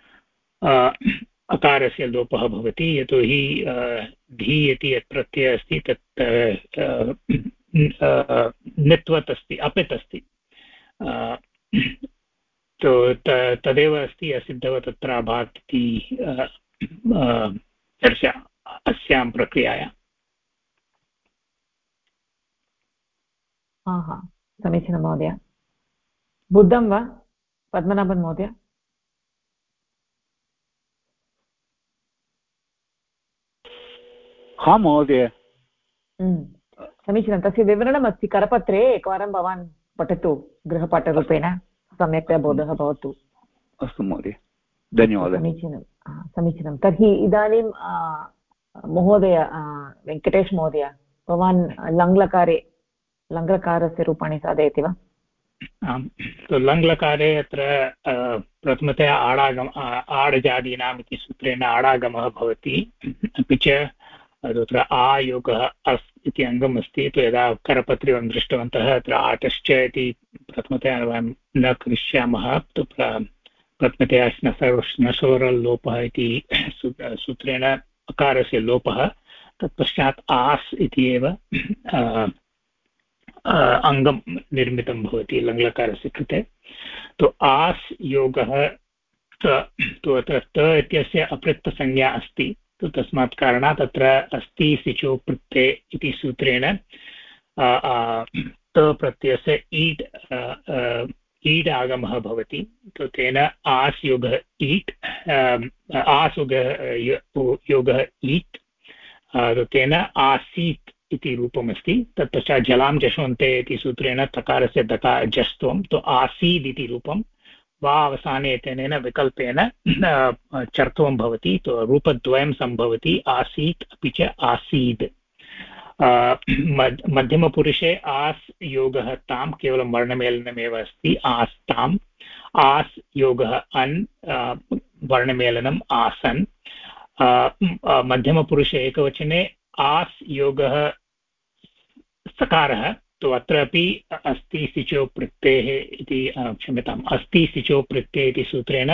अकारस्य लोपः भवति, यतोहि धी इति यत् प्रत्ययः अस्ति तत् नित्वत् अस्ति, अपित् अस्ति। तदेव अस्ति असिद्धवत् अत्राभात् इति चर्चा अस्यां प्रक्रियायाम्। समीचीनं महोदय। बुद्धं वा पद्मनाभन् महोदय? हा महोदय। समीचीनं, तस्य विवरणमस्ति करपत्रे, एकवारं भवान् पठतु गृहपाठरूपेण, सम्यक्तया बोधः भवतु। अस्तु महोदय, धन्यवादः। समीचीनं। तर्हि इदानीं महोदय वेङ्कटेश महोदय, भवान् लङ्लकारस्य रूपाणि साधयति वा? आम्, लङ्लकारे अत्र प्रथमतया आडजादीनाम् इति सूत्रेण आडागमः भवति। अपि च तत्र आयोगः अस् इति अङ्गम् अस्ति। यदा करपत्रे वयं दृष्टवन्तः अत्र आटश्च इति प्रथमतया वयं न करिष्यामः। प्रथमतया श्नसोरल्लोपः इति सूत्रेण अकारस्य लोपः, तत्पश्चात् आस् इति एव अङ्गं निर्मितं भवति लङ्लकारस्य कृते। तो आस् योगः तु अत्र त इत्यस्य अपृक्तसंज्ञा अस्ति, तो तस्मात् कारणात् अत्र अस्ति सिचो प्रत्यय इति सूत्रेण त प्रत्ययस्य ईड् आगमः भवति। तो तेन आस् योगः ईट्, आस् योगः ईट्, तेन आसीत् इति रूपमस्ति। तत्पश्चात् जलां जषोन्ते इति सूत्रेण तकारस्य दकार जस्त्वं, तो आसीद् इति रूपं, वा अवसाने तेन विकल्पेन चर्त्वं भवति। तो रूपद्वयं सम्भवति, आसीत् अपि च आसीद्। मध्यमपुरुषे आस् योगः तां केवलं वर्णमेलनमेव अस्ति, आस्ताम्। आस् योगः अन्, वर्णमेलनम् आसन्। मध्यमपुरुषे एकवचने आस् योगः सकारः, तो अत्रापि अस्ति सिचो प्रत्ययः इति, क्षम्यताम्, अस्ति सिचो प्रत्यय इति सूत्रेण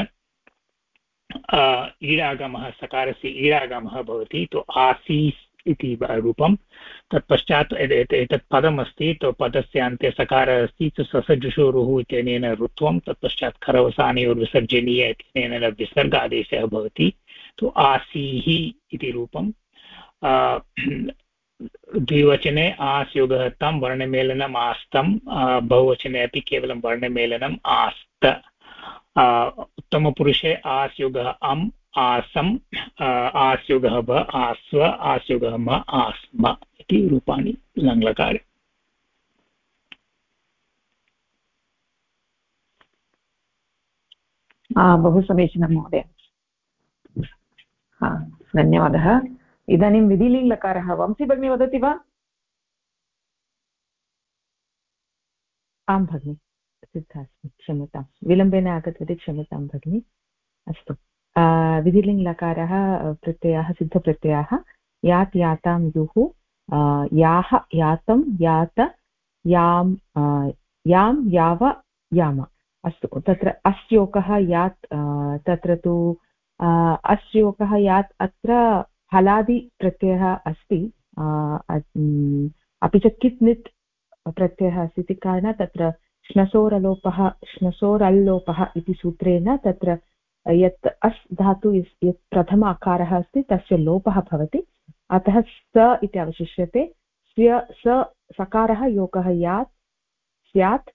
ईडागमः, सकारस्य ईडागमः भवति। तो आसीस् इति रूपं। तत्पश्चात् एतत् पदम् अस्ति, तो पदस्य अन्ते सकारः अस्ति, तो ससजुषोरुः इत्यनेन ऋत्वं, तत्पश्चात् खरवसानयोर्विसर्जनीय इत्यनेन विसर्गादेशः भवति। तो आसीः इति रूपं। द्विवचने आस् योगः तं, वर्णमेलनम् आस्तं। बहुवचने अपि केवलं वर्णमेलनम् आस्त। उत्तमपुरुषे आस् योगः अम्, आसम्, आस् योगः ब, आस्व, आस् योगः म, आस्म इति रूपाणि लङ्लकारे। बहु समीचीनं महोदय, धन्यवादः। इदानीं विधिलिङ्लकारः वंशी भगिनी वदति वा? आं भगिनि, सिद्धा अस्मि, क्षम्यतां, विलम्बेन आगतवती, क्षम्यतां भगिनि। अस्तु, विधिलिङ्लकारः प्रत्ययाः, सिद्धप्रत्ययाः। यात्, यातां, युः, याः, यातं, यात, यां, यां, याव, याम। अस्तु, तत्र अस्योकः यात्, तत्र तु अस्योकः यात् अत्र हलादिप्रत्ययः अस्ति, अपि च कित् नित् प्रत्ययः अस्ति इति कारणात् तत्र श्नसोरल्लोपः इति सूत्रेण तत्र यत् अस् धातु यत् प्रथम अकारः अस्ति तस्य लोपः भवति, अतः स इति अवशिष्यते। स सकारः योगः यात् स्यात्,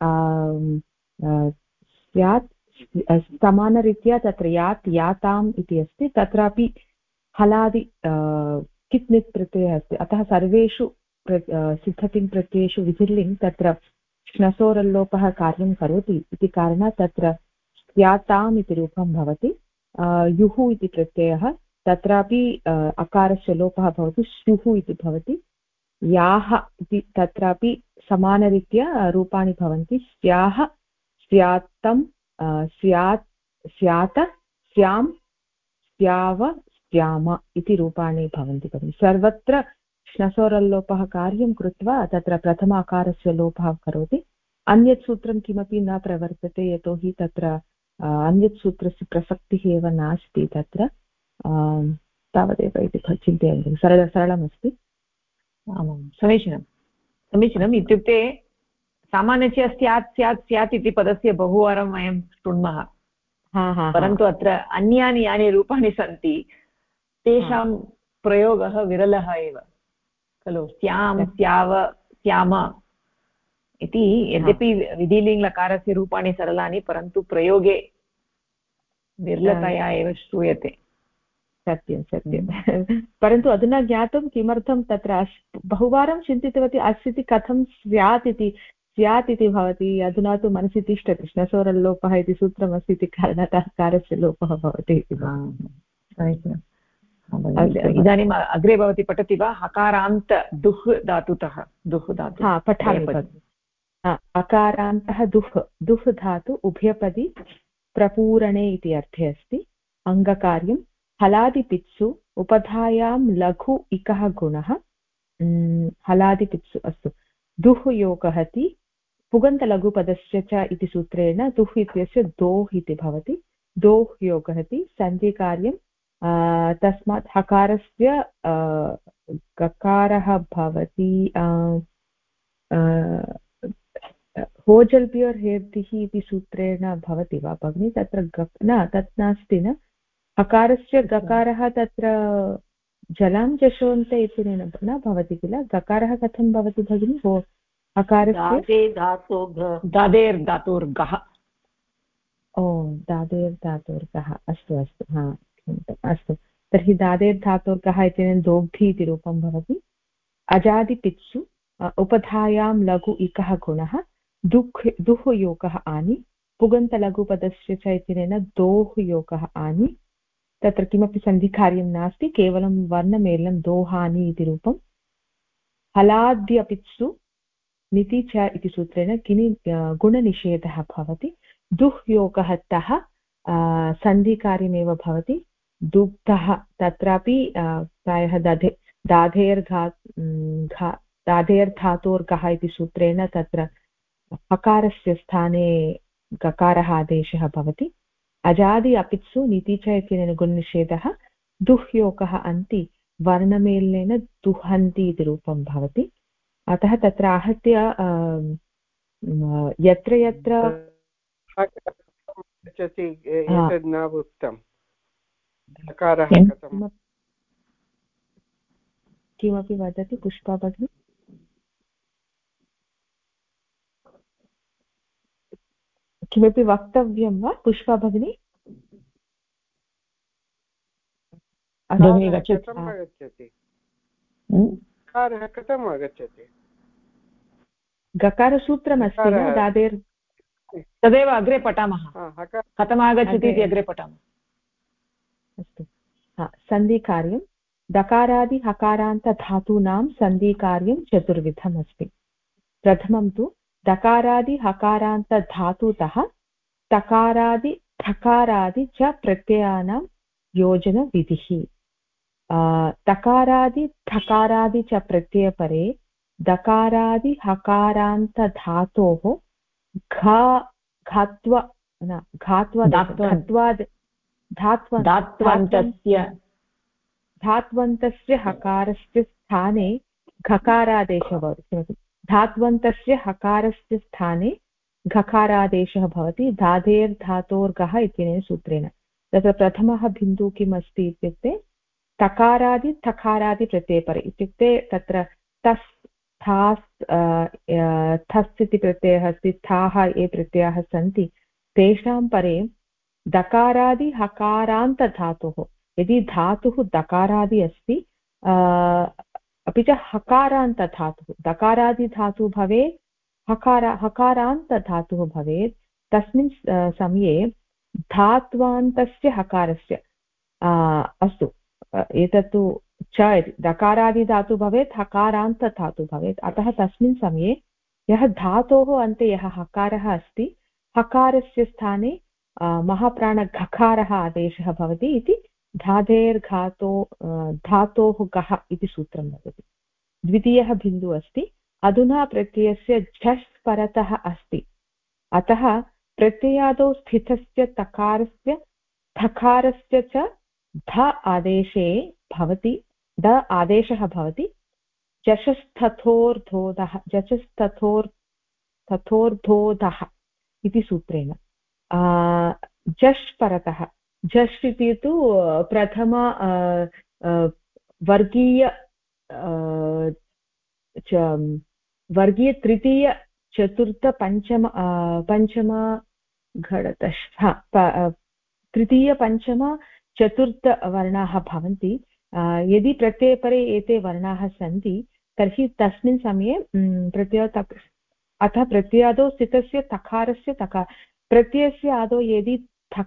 स्यात् समानरीत्या तत्र यात्, याताम् इति अस्ति, तत्रापि हलादि कित् नित् प्रत्ययः अस्ति, अतः सर्वेषु सिद्धतिङ् प्रत्ययेषु विधिर्लिङ् तत्र श्नसोरल्लोपः कार्यं करोति इति कारणात् तत्र स्याताम् इति रूपं भवति। युः इति प्रत्ययः, तत्रापि अकारस्य लोपः भवति, स्युः इति भवति। याः इति तत्रापि समानरीत्या रूपाणि भवन्ति, स्याः, स्यात्तं, स्यात्, स्यात, स्यां, स्याव, स्याम इति रूपाणि भवन्ति भगिनि। सर्वत्र श्नसोरल्लोपः कार्यं कृत्वा तत्र प्रथम अकारस्य लोपः करोति। अन्यत् सूत्रं किमपि न प्रवर्तते, यतोहि तत्र अन्यत् सूत्रस्य प्रसक्तिः एव नास्ति तत्र, तावदेव इति चिन्तयामि। सरलमस्ति। आमां, समीचीनं समीचीनम्। इत्युक्ते सामान्यतया स्यात् स्यात् स्यात् इति पदस्य बहुवारं वयं शृण्मः, परन्तु अत्र अन्यानि यानि रूपाणि सन्ति तेषां प्रयोगः विरलः एव खलु। स्यां, स्याव, स्याम इति यद्यपि विधिलिङ्लकारस्य रूपाणि सरलानि, परन्तु प्रयोगे विरलतया एव श्रूयते। सत्यं सत्यं। परन्तु अधुना ज्ञातुं किमर्थं तत्र बहुवारं चिन्तितवती अस् इति कथं स्यात् इति भवति, अधुना तु मनसि तिष्ठति, श्नसोरल्लोपः इति सूत्रमस्ति इति कारणात् अकारस्य लोपः भवति। इदानीम् अग्रे भवती पठति वा? हकारान्त दुह् धातुतः, दुह् धातु पठामि। अकारान्तः दुह् धातु उभयपदी प्रपूरणे इति अर्थे अस्ति। अङ्गकार्यं हलादिपित्सु उपधायां लघु इकः गुणः, हलादिपित्सु। अस्तु, दुह् योगहति पुगन्तलघुपदस्य च इति सूत्रेण दुह् इत्यस्य दोह् इति भवति। दोह् योगहति सन्धिकार्यं, तस्मात् हकारस्य गकारः भवति, भोजल्प्योर् हेर्तिः इति सूत्रेण भवति वा भगिनि तत्र न तत् नास्ति न हकारस्य गकारः तत्र जलां जशोन्त इति न भवति किल गकारः कथं भवति भगिनि भो हकारस्य दादेर्धातोर्गः ओ दादेर्धातोर्गः अस्तु अस्तु हा अस्तु तर्हि दादेर्धातोर्गः इत्यनेन दोग्धि इति रूपं भवति अजादिपित्सु उपधायां लघु इकः गुणः दुः योगः आनि पुगन्तलघुपदस्य च इत्यनेन दोः योगः आनि तत्र किमपि सन्धिकार्यं नास्ति केवलं वर्णमेलनं दोहानि इति रूपं हलाद्यपित्सु निति च इति सूत्रेण किनि गुणनिषेधः भवति दुः योगः तः सन्धिकार्यमेव भवति दुग्धः तत्रापि प्रायः दाधेर्धातोर्गः इति सूत्रेण तत्र हकारस्य स्थाने गकारः आदेशः भवति अजादि अपित्सु निति च इत्यनेन गुणनिषेधः दुह्योगः अन्ति वर्णमेलनेन दुहन्ति इति रूपं भवति अतः तत्र आहत्य यत्र यत्र एतद् न उक्तं नकारः कथं किमपि वदति पुष्पा भगिनी किमपि वक्तव्यं वा पुष्पा भगिनी कथम् आगच्छति कथम् आगच्छति गकारसूत्रमस्ति न दादेर् तदेव अग्रे पठामः कथम् आगच्छति इति अग्रे पठामः अस्तु सन्धिकार्यं दकारादि हकारान्तधातूनां सन्धिकार्यं चतुर्विधम् अस्ति प्रथमं तु दकारादि हकारान्तधातुतः तकारादि ठकारादि च प्रत्ययानां योजनविधिः तकारादि ठकारादि च प्रत्ययपरे दकारादि हकारान्तधातोः धात्वन्तस्य हकारस्य स्थाने घकारादेशः भवति धात्वन्तस्य हकारस्य स्थाने घकारादेशः भवति धाधेर्धातोर्गः इत्यनेन सूत्रेण तत्र प्रथमः बिन्दुः किम् अस्ति इत्युक्ते तकारादि ठकारादि प्रत्ययपरे इत्युक्ते तत्र तस् थस् इति प्रत्ययः अस्ति थाः ये प्रत्ययाः सन्ति तेषां परे दकारादि हकारान्तधातुः यदि धातुः दकारादि अस्ति अपि च हकारान्तधातुः दकारादिधातुः भवेत् हकारान्तधातुः भवेत् तस्मिन् समये धात्वान्तस्य हकारस्य अस्तु एतत्तु च दकारादिधातुः भवेत् हकारान्तधातुः भवेत् अतः तस्मिन् समये यः धातोः अन्ते यः हकारः अस्ति हकारस्य स्थाने महाप्राणघकारः आदेशः भवति इति धातोः गः इति सूत्रं वदति द्वितीयः बिन्दुः अस्ति अधुना प्रत्ययस्य झस् परतः अस्ति अतः प्रत्ययादौ स्थितस्य तकारस्य थकारस्य च ध आदेशे भवति द आदेशः भवति जशस्तथोर्धोधः इति सूत्रेण झष् परतः झष् इति तु प्रथम वर्गीय तृतीय चतुर्थ पञ्चम घटतः तृतीय पञ्चम चतुर्थ वर्णाः भवन्ति यदि प्रत्ययपरे एते वर्णाः सन्ति तर्हि तस्मिन् समये अतः प्रत्ययादौ स्थितस्य तकारस्य प्रत्ययस्य आदौ यदि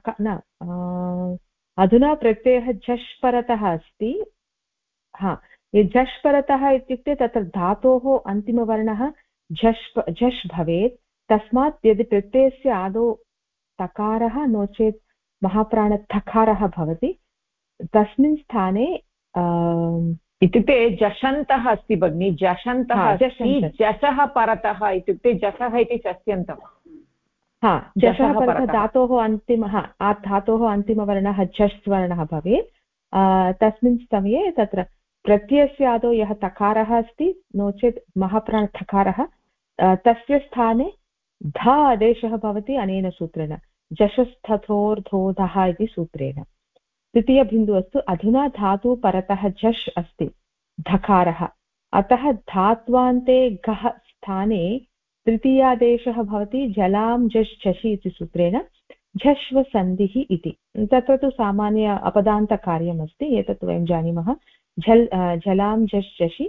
अधुना प्रत्ययः झष् परतः अस्ति झष् परतः इत्युक्ते तत्र धातोः अन्तिमवर्णः झष् भवेत् तस्मात् यदि प्रत्ययस्य आदौ तकारः नो चेत् महाप्राणथकारः भवति तस्मिन् स्थाने इत्युक्ते जषन्तः अस्ति भगिनि जषन्तः जषः परतः इत्युक्ते जषः इति षष्ट्यन्तम् जषः परतः धातोः अन्तिमवर्णः झष् वर्णः भवेत् तस्मिन् समये तत्र प्रत्ययस्य आदौ यः तकारः अस्ति नो चेत् महाप्राणथकारः तस्य स्थाने धा आदेशः भवति अनेन सूत्रेण झषस्थथोर्धोधः इति सूत्रेण। तृतीयबिन्दुः अस्तु अधुना धातु परतः झष् अस्ति धकारः, अतः धात्वान्ते घः स्थाने तृतीयादेशः भवति जलां झष् झषि इति सूत्रेण झष्व सन्धिः इति। तत्र तु सामान्य अपदान्तकार्यमस्ति, एतत् वयं जानीमः। झलां झष् झषि,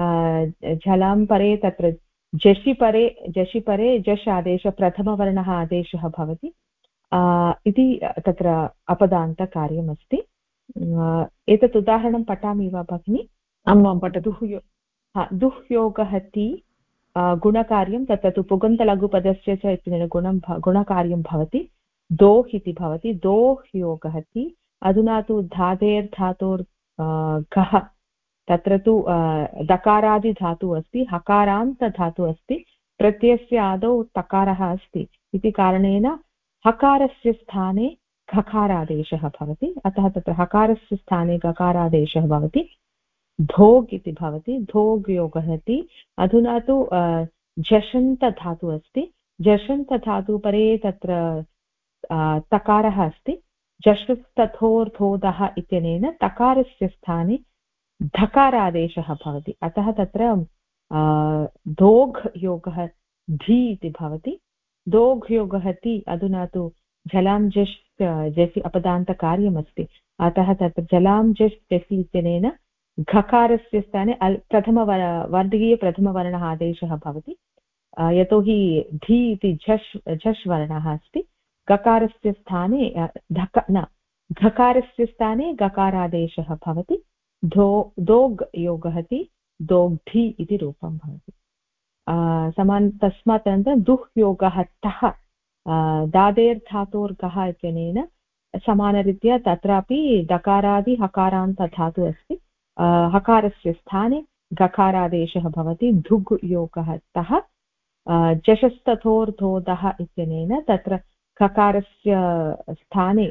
झलां परे तत्र झषि परे झष् आदेश प्रथमवर्णः आदेशः भवति इति तत्र अपदान्तकार्यमस्ति। एतत् उदाहरणं पठामि वा भगिनि? आं पठतु। दुह्योगः ति गुणकार्यं, तत्र तु पुगन्तलघुपदस्य च इत्यनेन गुणकार्यं भवति, दोह् इति भवति, दोह्योगः ति। अधुना तु धातेर्धातोर् घः, तत्र तु दकारादिधातुः अस्ति, हकारान्तधातुः अस्ति, प्रत्ययस्य आदौ तकारः अस्ति इति कारणेन हकारस्य स्थाने घकारादेशः भवति, अतः तत्र हकारस्य स्थाने गकारादेशः भवति, धोग् इति भवति, धोग् योगः इति। अधुना तु झषन्तधातुः अस्ति, झषन्तधातुपरे तत्र तकारः अस्ति, झषस्तथोर्धोधः इत्यनेन तकारस्य स्थाने धकारादेशः भवति, अतः तत्र दोघ् योगः धी इति भवति, दोघ् योगः ति। अधुना तु झलां झष् झसि अपदान्तकार्यमस्ति, अतः तत्र झलां झष् झसि इत्यनेन घकारस्य स्थाने वर्गीयप्रथमवर्णः आदेशः भवति, यतोहि धी इति झष् वर्णः अस्ति। गकारस्य स्थाने घकारस्य स्थाने गकारादेशः भवति, दोग् योगः ति, दोग्धि इति रूपं भवति। तस्मात् अनन्तरं दुह्योगः तः, दादेर्धातोर्गः इत्यनेन समानरीत्या तत्रापि दकारादि हकारान्तधातुः अस्ति, हकारस्य स्थाने गकारादेशः भवति, धुग् योगः तः। झषस्तथोर्धोधः इत्यनेन तत्र खकारस्य स्थाने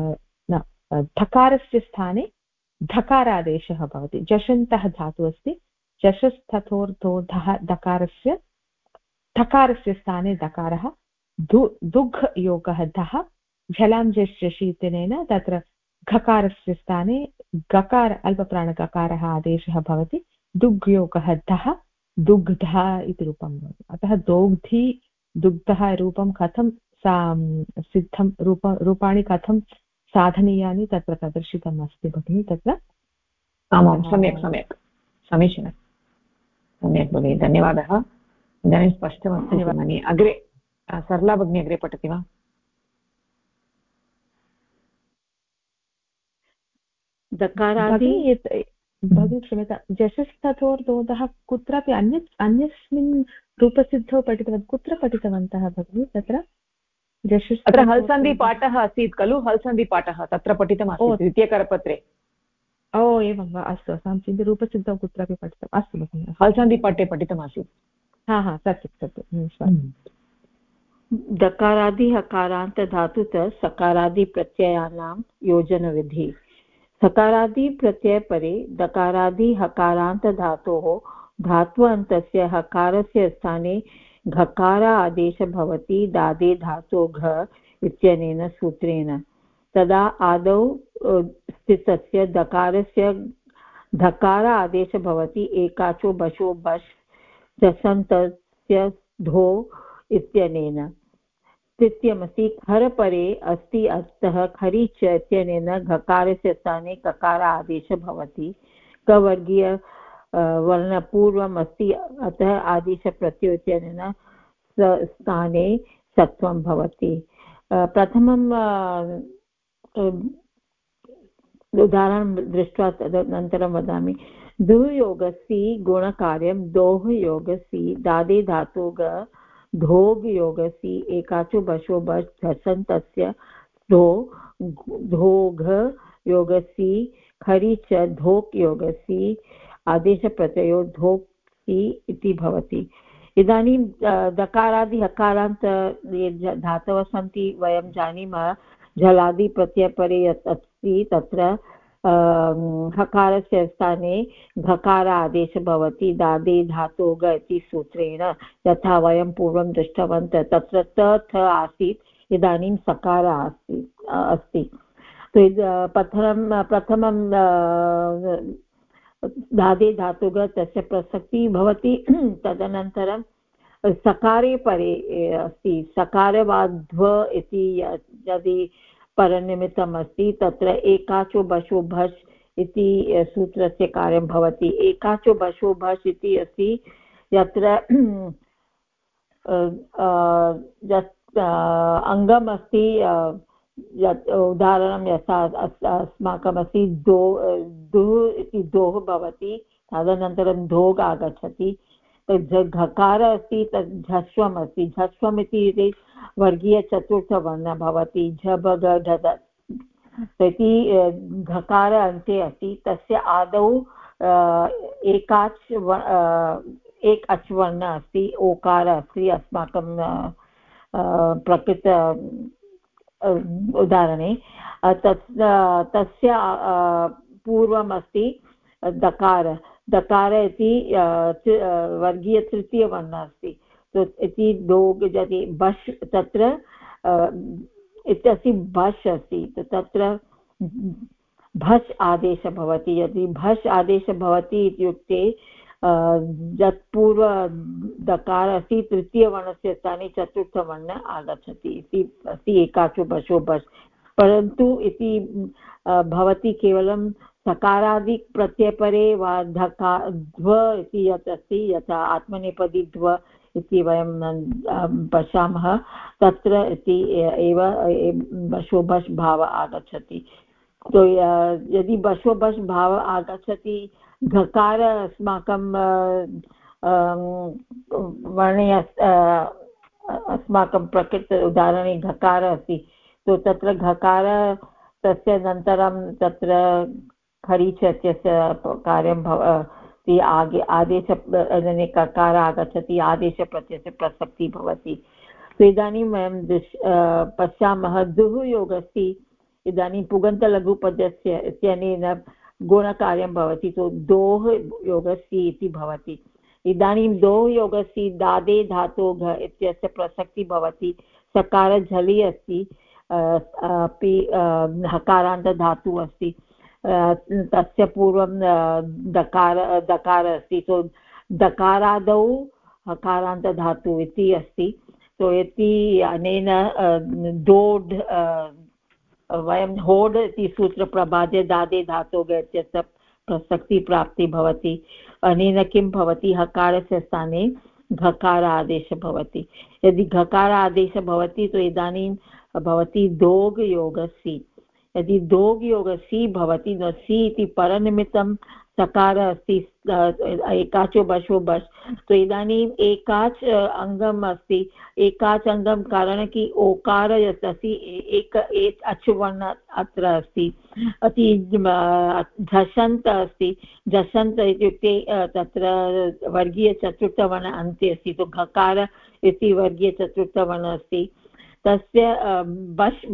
धकारस्य स्थाने धकारादेशः भवति, झषन्तः धातुः अस्ति, झषस्तथोर्धोधः दकारस्य धकारस्य स्थाने दकारः, दुग् योगः धः, झलां झष् झषि इत्यनेन तत्र घकारस्य स्थाने गकार अल्पप्राणगकारः आदेशः भवति, दुग् योगः धः, दुग्धः इति रूपं भवति। अतः दोग्धि दुग्धः रूपं कथं सिद्धं रूपाणि कथं साधनीयानि तत्र प्रदर्शितम् अस्ति भगिनि तत्र। आमां सम्यक् समीचीनं, सम्यक् भगिनि, धन्यवादः। इदानीं स्पष्टमस्ति भगिनि। अग्रे सरला भगिनी अग्रे पठति वा? दकारादि भगिनी क्षम्यता, झषस्तथोर्धोधः कुत्रापि अन्यस्मिन् रूपसिद्धौ पठितवन्तः, कुत्र पठितवन्तः भगिनि तत्र? अत्र हल्सन्धिपाठः आसीत् खलु, हल्सन्धिपाठः तत्र पठितमासीत् द्वितीयकरपत्रे। ओ एवं वा, अस्तु, अहं चिन्त्य रूपसिद्धौ कुत्रापि पठितम्, अस्तु भगिनि, हल्सन्धिपाठे पठितमासीत्। सत्यं। दकारादि हकारान्त धातुतः सकारादि प्रत्ययानां योजनविधि। सकारादि प्रत्यय परे दकारादि हकारान्त धातोः धात्वन्तस्य हकारस्य स्थाने घकार आदेशः भवति, दादे धातो घ इत्यनेन सूत्रेण। तदा आदौ स्थितस्य दकारस्य धकार आदेशः भवति, एकाचो बशो बश् झषन्तस्य धो इत्यनेन। तृतीयमस्ति खर परे अस्ति, अतः खरि च इत्यनेन घकारस्य स्थाने ककार आदेशः भवति, कवर्गीय वर्णपूर्वम् अस्ति, अतः आदेशप्रत्ययो इत्यनेन स्थाने सत्वं भवति। प्रथमं उदाहरणं दृष्ट्वा तदनन्तरं वदामि। दुयोगसि गुणकार्यं दोः योगसि, दादे धातुः धोग् योगसि, एकाचो बशो बश् झषन्तस्य धोघ योगसि, खरि च धोक् योगसि, आदेशप्रत्ययो धोक्सि इति भवति। इदानीं दकारादि हकारान्त ये धातवः सन्ति वयं जानीमः, झलादि प्रत्ययपरे यत् अस्ति तत्र हकारस्य स्थाने घकार आदेशः भवति दादे धातोग इति सूत्रेण यथा वयं पूर्वं दृष्टवन्तः तत्र थ आसीत् इदानीं सकार अस्ति प्रथमं दादे धातुग तस्य प्रसक्तिः भवति तदनन्तरं सकारे परे अस्ति सकारवाध्व इति यदि परनिमित्तम् अस्ति तत्र एकाचो बशो भस् इति सूत्रस्य कार्यं भवति एकाचो बशो भस् इति अस्ति यत्र अङ्गम् अस्ति यत् उदाहरणं यथा अस्माकमस्ति दुः इति दोः भवति तदनन्तरं धोग् आगच्छति घकार अस्ति तत् झस्वम् अस्ति झस्वम् इति वर्गीयचतुर्थवर्णः भवति झब ढद इति घकार अन्ते अस्ति तस्य आदौ एक अच् वर्णः अस्ति ओकार अस्ति अस्माकं प्रकृत उदाहरणे तस्य पूर्वमस्ति दकार दकार इति वर्गीयतृतीयवर्णः अस्ति इति दोग् यदि बश् तत्र इत्यस्ति बश् अस्ति तत्र भस् आदेशः भवति यदि भस् आदेशः भवति इत्युक्ते यत् पूर्व दकार अस्ति तृतीयवर्णस्य स्थाने चतुर्थवर्णः आगच्छति इति अस्ति एकाचो बशो बस् परन्तु इति भवति केवलं सकारादिक् प्रत्ययपरे वा ध्व इति यत् अस्ति यथा आत्मनेपदी ध्व इति वयं पश्यामः तत्र इति एव बशो बश् भावः आगच्छति तो यदि बशो बश् भावः आगच्छति घकार अस्माकं वर्णे अस्माकं प्रकृत उदाहरणे घकार अस्ति तो तत्र घकार तस्य अनन्तरं तत्र खरीच इत्यस्य कार्यं भवति आदेश ककार आगच्छति आदेशप्रत्ययस्य प्रसक्तिः भवति तो इदानीं वयं पश्यामः दुः योगस्ति इदानीं पुगन्तलघुपदस्य इत्यनेन गुणकार्यं भवति तो दोः योगस्ति इति भवति इदानीं दोः योगस्ति दादे धातोघ इत्यस्य प्रसक्तिः भवति सकार झलि अस्ति अपि हकारान्त धातुः अस्ति तस्य पूर्वं दकार अस्ति तो दकारादौ हकारान्त धातुः इति अस्ति तो इति अनेन दोड् वयं होड् इति सूत्रप्रबाद्य दादे धातोः इत्यस्य प्रसक्तिप्राप्तिः भवति अनेन किं भवति हकारस्य स्थाने घकार आदेशः भवति यदि घकार आदेशः भवति तो इदानीं भवति दोग् योगसि यदि दोग् योगसि भवति न सि इति परनिमित्तं सकार अस्ति एकाचो बशो बश् तो इदानीम् एकाच् अङ्गम् अस्ति एकाच् अङ्गं कारणं कि ओकार यत् अस्ति एक अच् वर्ण अत्र अस्ति अति झषन्त अस्ति झषन्त इत्युक्ते तत्र वर्गीयचतुर्थवर्ण अन्ते अस्ति तो घकार इति वर्गीयचतुर्थवर्ण अस्ति तस्य बश्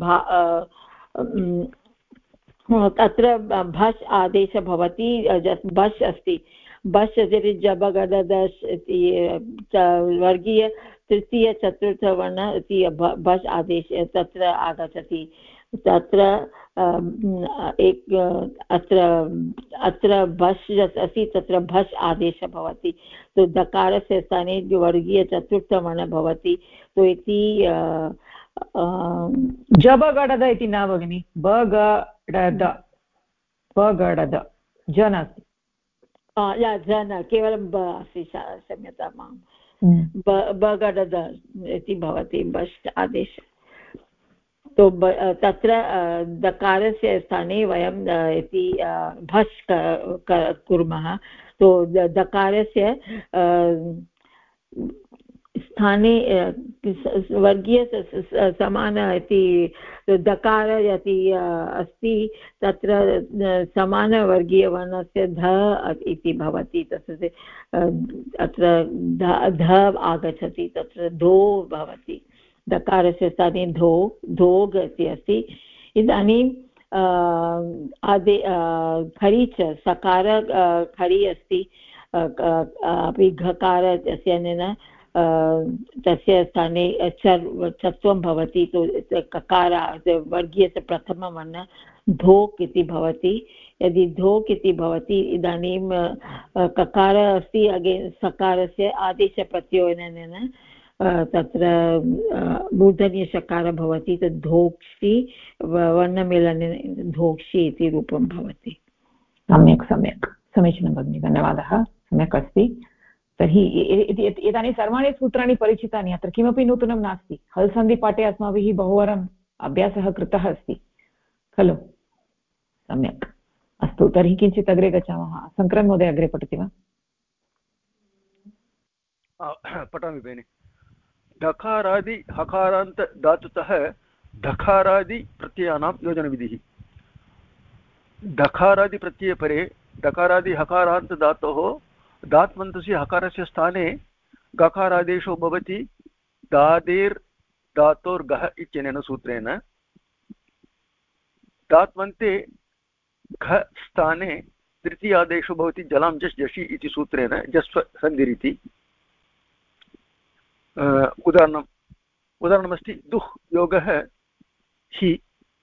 तत्र भस् आदेशः भवति बश् अस्ति बश् इति जबगडदश् इति वर्गीय तृतीयचतुर्थवर्ण इति बश् आदेशः तत्र आगच्छति तत्र अत्र बश् यत् अस्ति तत्र भस् आदेशः भवति तो दकारस्य स्थाने वर्गीयचतुर्थवर्ण भवति तो इति जबगडद इति न भगिनि बगडद बगडद ज नास्ति जन केवलं ब अस्ति क्षम्यतां मां बगडद इति भवति बश् आदेशः तो तत्र दकारस्य स्थाने वयं इति भस् कुर्मः तो दकारस्य स्थाने वर्गीय समान इति दकार यदि अस्ति तत्र समानवर्गीयवर्णस्य ध इति भवति तस्य अत्र ध आगच्छति तत्र धो भवति दकारस्य स्थाने धोग् इति अस्ति इदानीं आदे खरि च सकार खरि अस्ति अपि घकार इत्यनेन तस्य स्थाने चत्वं भवति ककार वर्गीयस्य प्रथमवर्णः धोक् इति भवति। यदि धोक् इति भवति इदानीं ककार अस्ति सकारस्य आदेशप्रत्ययोनेन तत्र मूर्धन्यषकार भवति तद् धोक्षि वर्णमेलनेन धोक्षि इति रूपं भवति। सम्यक् सम्यक् समीचीनं भगिनि धन्यवादः सम्यक् अस्ति। तर्हि एतानि सर्वाणि सूत्राणि परिचितानि अत्र किमपि नूतनं नास्ति। हल् सन्धिपाठे अस्माभिः बहुवारम् अभ्यासः कृतः अस्ति खलु सम्यक् अस्तु तर्हि किञ्चित् अग्रे गच्छामः। शङ्करन् महोदय अग्रे पठति वा? पठामि भगिनि। ढकारादि हकारान्त धातुतः ढकारादि प्रत्ययानां योजनविधिः। ढकारादि प्रत्यये परे ढकारादि हकारान्त धातोः धात्वन्तस्य हकारस्य स्थाने गकारादेशो भवति दादेर् धातोर्गः इत्यनेन सूत्रेण। धात्वन्ते घ स्थाने तृतीयादेशो भवति जलां जस् जषि इति सूत्रेण जस्व सन्धिरिति। उदाहरणमस्ति दुह् योगः हि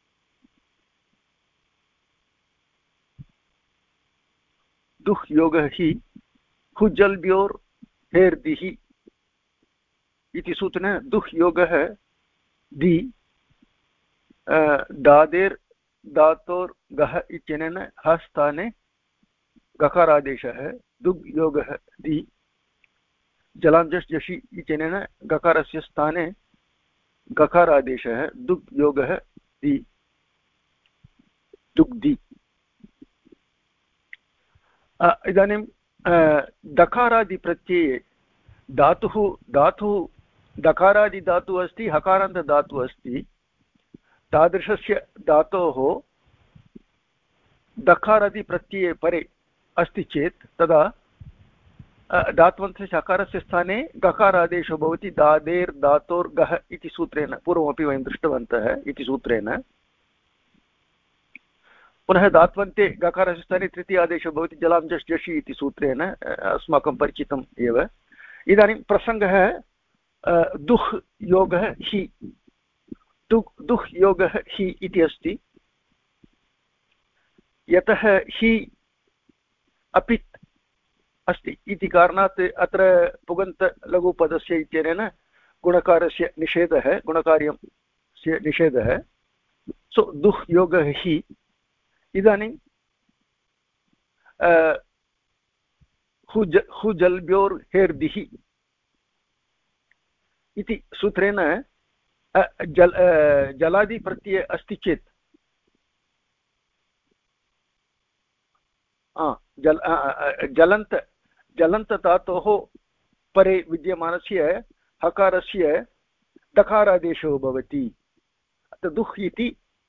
दुह् योगः हि हुजल्ब्योर् हेर्दिः इति सूत्रेण दुह् योगः दि दादेर् धातोर् गः इत्यनेन ह स्थाने गकारादेशः दुग् योगः दि जलां जस् जषि इत्यनेन गकारस्य स्थाने गकारादेशः दुग् योगः दि दुग्धि। इदानीं दकारादिप्रत्यये धातुः दकारादिधातुः अस्ति हकारान्तधातुः अस्ति। तादृशस्य धातोः दकारादिप्रत्यये परे अस्ति चेत् तदा धात्वन्तस्य हकारस्य स्थाने गकारादेशो भवति दादेर् धातोर् गः इति सूत्रेण पूर्वमपि वयं दृष्टवन्तः इति सूत्रेण। पुनः धात्वन्ते गकारस्य स्थाने तृतीयादेशो भवति जलां जस् जषि इति सूत्रेण अस्माकं परिचितम् एव। इदानीं प्रसङ्गः दुह् योगः हि दुह् योगः हि इति अस्ति। यतः हि अपित् अस्ति इति कारणात् अत्र पुगन्तलघुपदस्य इत्यनेन गुणकारस्य निषेधः गुणकार्यस्य निषेधः। सो दुह् योगः हि इदानीं हुजल्ब्योर् हेर्दिः इति सूत्रेण जलादिप्रत्यये अस्ति चेत् जलन्तधातोः परे विद्यमानस्य हकारस्य दकारादेशो भवति। अत्र दुह् इति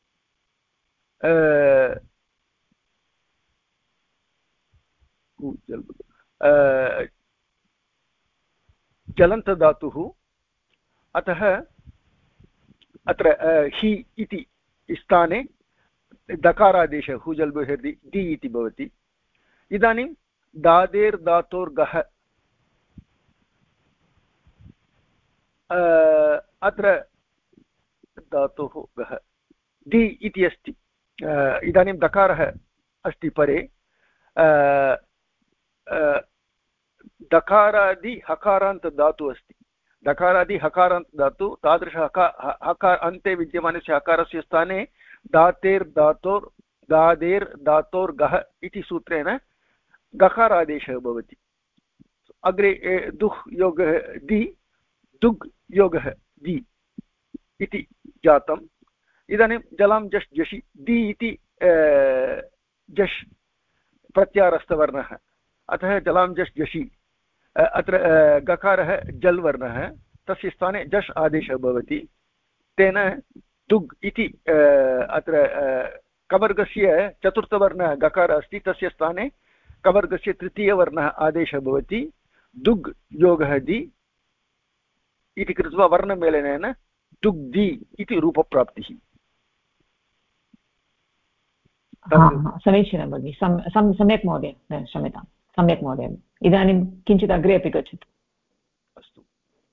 जलन्तधातुः अतः अत्र हि इति स्थाने दकारादेशः हुजल्बुहेर्दि दि इति भवति। इदानीं दादेर् धातोर्गः अत्र धातुः गः दि इति अस्ति। इदानीं दकारः अस्ति परे दकारादि हकारान्त धातुः अस्ति। दकारादि हकारान्त धातु तादृश हकार अन्ते विद्यमानस्य हकारस्य स्थाने दातेर् धातोर् दादेर् धातोर् गः इति सूत्रेण गकारादेशः भवति। अग्रे दुह् योगः दि दुग् योगः दि इति जातम्। इदानीं जलां जस् जषि दि इति जश् प्रत्यारस्थवर्णः अतः जलां जस् जषि अत्र गकारः जल् वर्णः तस्य स्थाने जश् आदेशः भवति। तेन दुग् इति अत्र कवर्गस्य चतुर्थवर्णः गकारः अस्ति तस्य स्थाने कवर्गस्य तृतीयवर्णः आदेशः भवति। दुग् योगः दि इति कृत्वा वर्णमेलनेन दुग्धि इति रूपप्राप्तिः। समीचीनं भगिनि सम्यक् महोदय क्षम्यतां सम्यक् महोदय इदानीं किञ्चित् अग्रे अपि गच्छतु अस्तु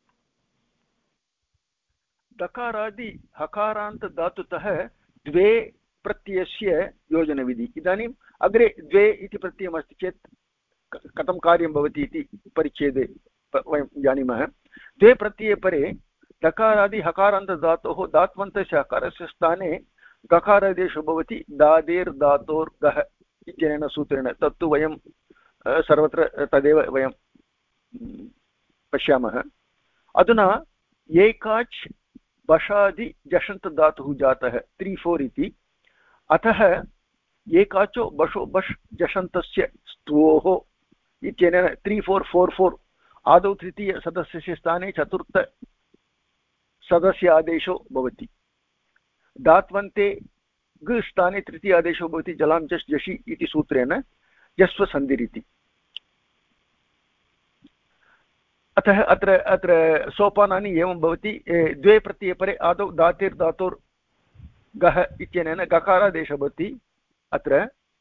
दकारादि हकारान्त धातुतः द्वे प्रत्ययस्य योजनविधि इदानीम् अग्रे द्वे इति प्रत्ययमस्ति चेत् कथं कार्यं भवति इति परिच्छेदे वयं जानीमः द्वे प्रत्यये परे दकारादि हकारान्तधातोः धात्वन्तस्य हकारस्य स्थाने गकारादेशो भवति दादेर्धातोर्गः इत्यनेन सूत्रेण तत्तु वयं सर्वत्र तदेव वयं पश्यामः अधुना एकाच् बशादि जषन्तधातुः जातः 3-4 इति अतः एकाचो बशो बश् जषन्तस्य स्तोः इत्यनेन 3-4-4-4 आदौ तृतीयसदस्यस्य स्थाने चतुर्थ सदस्य आदेशो भवति धात्वन्ते ग स्थाने तृतीय आदेशो भवति जलां जश् जषि इति सूत्रेण जस्वसन्धिरिति अतः अत्र सोपानानि एवं भवति द्वे प्रत्यये परे आदौ धातेर्धातोर् गः इत्यनेन गकारादेशः भवति अत्र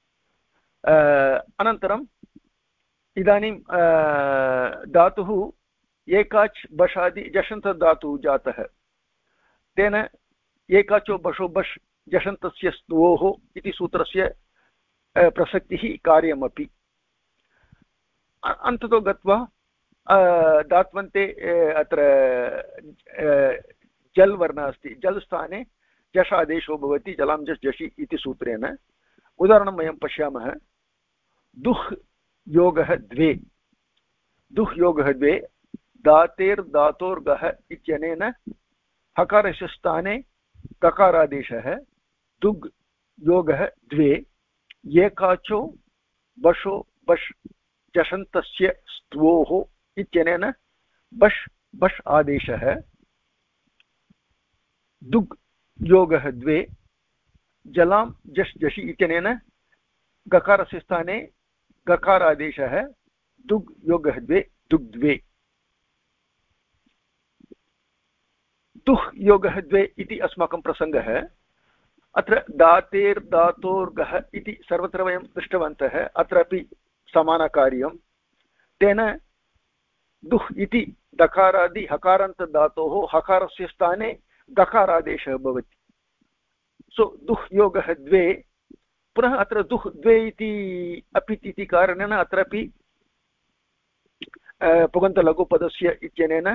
अनन्तरम् इदानीं धातुः एकाच् बशादि जषन्तधातुः जातः तेन एकाचो बशो बश् जषन्तस्य स्तोः इति सूत्रस्य प्रसक्तिः कार्यमपि अन्ततो गत्वा धात्वन्ते अत्र जल् वर्णः अस्ति जल् स्थाने जश् आदेशो भवति जलां जश् जषि इति सूत्रेण उदाहरणं वयं पश्यामः दुह् योगः द्वे दुह् योगः द्वे दातेर्धातोर्गः इत्यनेन हकारस्य स्थाने ककारादेशः दुग् योगः द्वे एकाचो बशो बश् जषन्तस्य स्तोः इत्यनेन बश् बश् आदेशः दुग् योगः द्वे जलां जश् जषि इत्यनेन गकारस्य स्थाने गकारादेशः दुग् योगः द्वे दुग्द्वे दुह् योगः द्वे इति अस्माकं प्रसङ्गः अत्र दातेर्धातोर्गः इति सर्वत्र वयं दृष्टवन्तः अत्रापि समानकार्यं तेन दुह् इति दकारादि हकारान्तधातोः हकारस्य स्थाने गकारादेशः भवति सो दुह् योगः द्वे पुनः अत्र दुह् द्वे इति अपित् इति कारणेन अत्रापि पुगन्तलघुपदस्य इत्यनेन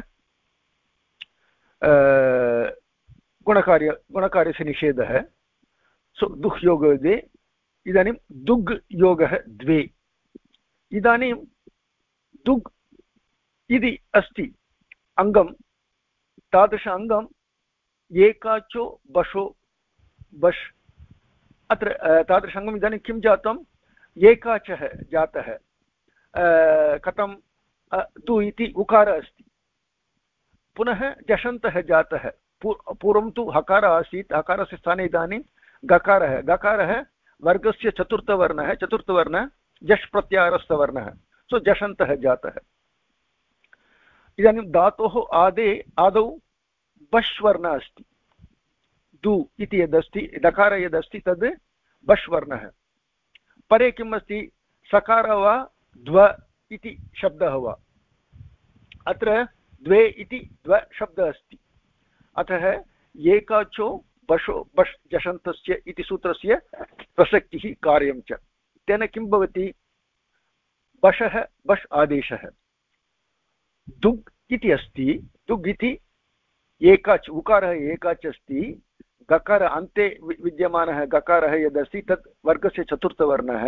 गुणकार्यस्य निषेधः सो दुह् योगः द्वे इदानीं दुग् योगः द्वे इदानीं दुग् इति अस्ति अङ्गं तादृश अङ्गम् एकाचो बशो बश् अत्र तादृश अङ्गम् इदानीं किं जातम् एकाचः जातः कथं तु इति उकारः अस्ति पुनः जषन्तः जातः पूर्वं तु हकारः आसीत् हकारस्य स्थाने इदानीं गकारः गकारः वर्गस्य चतुर्थवर्णः जश् प्रत्याहारस्थवर्णः सो जषन्तः जातः इदानीं धातोः आदौ बश् वर्णः अस्ति दु इति यदस्ति दकार यदस्ति तद् बश् वर्णः परे किम् अस्ति सकारः वा द्व इति शब्दः वा अत्र द्वे इति द्व शब्दः अस्ति अतः एकाचो बशो बश् जषन्तस्य इति सूत्रस्य प्रसक्तिः कार्यं च तेन किं भवति बशः बश् आदेशः दुग् इति अस्ति दुग् इति एकाच् उकारः एकाच् अस्ति गकार अन्ते विद्यमानः गकारः यदस्ति तत् वर्गस्य चतुर्थवर्णः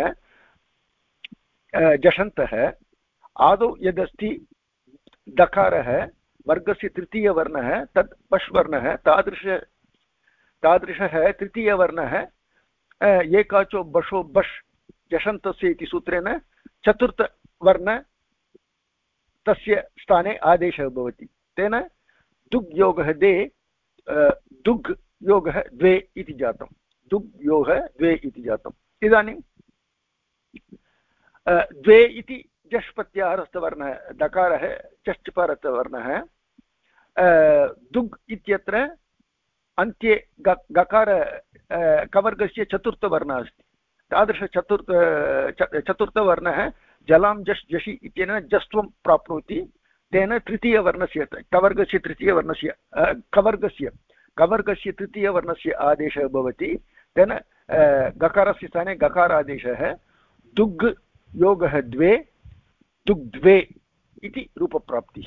जषन्तः आदौ यदस्ति दकारः वर्गस्य तृतीयवर्णः तत् बश् वर्णः तादृशः तृतीयवर्णः एकाचो बशो बश् जषन्तस्य इति सूत्रेण चतुर्थवर्ण तस्य स्थाने आदेशः भवति तेन दुग् योगः दुग् योगः द्वे इति जातं दुग् योगः द्वे इति जातम् इदानीं द्वे इति जश् प्रत्याहारस्थवर्णः दकारः चष्टपरतवर्णः दुग् इत्यत्र अन्त्ये गकार कवर्गस्य चतुर्थवर्णः अस्ति चतुर्थवर्णः जलां जश् जषि इत्यनेन जस्त्वं प्राप्नोति तेन तृतीयवर्णस्य कवर्गस्य तृतीयवर्णस्य कवर्गस्य तृतीयवर्णस्य आदेशः भवति तेन गकारस्य स्थाने गकारादेशः दुग् योगः द्वे दुग्ध्वे इति रूपप्राप्तिः।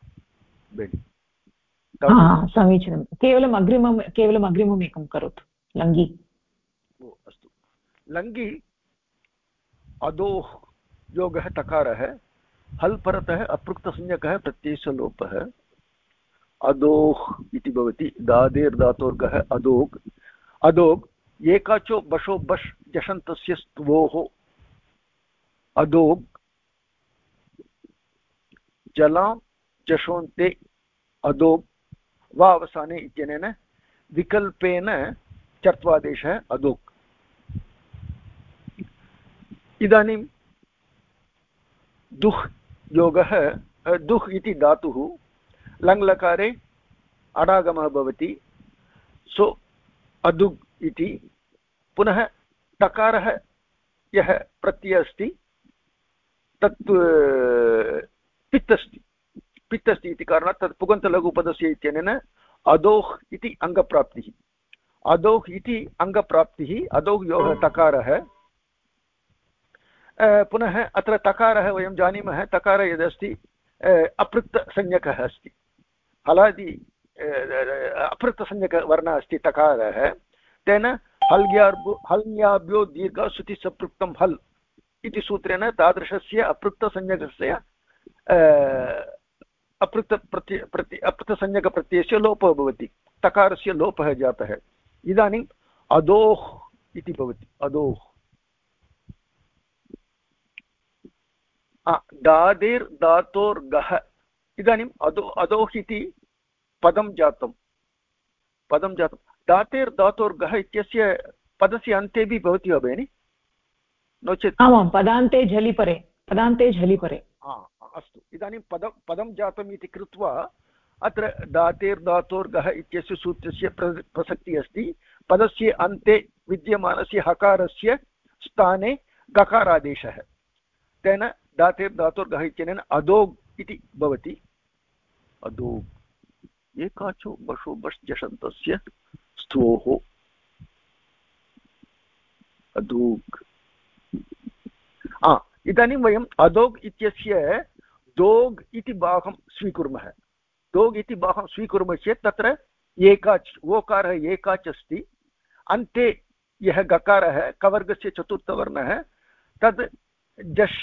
समीचीनं। केवलम् अग्रिमम् एकं करोतु। लङ्घि। अस्तु। लङ्घि अधोः योगः तकारः हल् परतः अप्रुक्तसंज्ञकः प्रत्ययस्य लोपः अधोः इति भवति। दादेर्धातोर्गः अधोग् अधोग् एकाचो बशो बश् जषन्तस्य स्तवोः अधोग् जलां जशोन्ते अधोग् वा अवसाने इत्यनेन विकल्पेन चर्त्वादेशः अधोक्। इदानीं दुह् योगः दुह् इति धातुः लङ्लकारे अडागमः भवति सो अदुग् इति। पुनः तकारः यः प्रत्ययः अस्ति तत् पित् अस्ति इति कारणात् तत् पुगन्तलघुपदस्य इत्यनेन अधोः इति अङ्गप्राप्तिः। अधोः इति अङ्गप्राप्तिः अधोः योगः तकारः। पुनः अत्र तकारः वयं जानीमः तकारः यदस्ति अपृक्तसंज्ञकः अस्ति। हलादि अपृक्तसंज्ञकवर्णः अस्ति तकारः तेन हल्याभ्यो दीर्घ श्रुतिसपृक्तं हल् इति सूत्रेण तादृशस्य अपृक्तसंज्ञकस्य अपृक्तसंज्ञकप्रत्ययस्य लोपः भवति। तकारस्य लोपः जातः। इदानीम् अधोः इति भवति। अधोः दादेर्धातोर्गः। इदानीम् अधोः इति पदं जातं। दातेर्धातोर्गः इत्यस्य पदस्य अन्ते अपि भवति वा भगिनि? नो चेत् आमां पदान्ते झलिपरे अस्तु। इदानीं पदं जातम् इति कृत्वा अत्र दातेर्धातोर्गः इत्यस्य सूत्रस्य प्रसक्तिः अस्ति। पदस्य अन्ते विद्यमानस्य हकारस्य स्थाने गकारादेशः तेन दातेर्धातोर्गः इत्यनेन अधोग् इति भवति। अधोग् एकाचो बशो बश् जषन्तस्य स्तोः अधोग्। इदानीं वयम् अधोग् इत्यस्य दोग् इति भागं स्वीकुर्मः। दोग् इति भागं स्वीकुर्मः चेत् तत्र एकाच् ओकारः एकाच् अस्ति। अन्ते यः गकारः कवर्गस्य चतुर्थवर्णः तद् जश्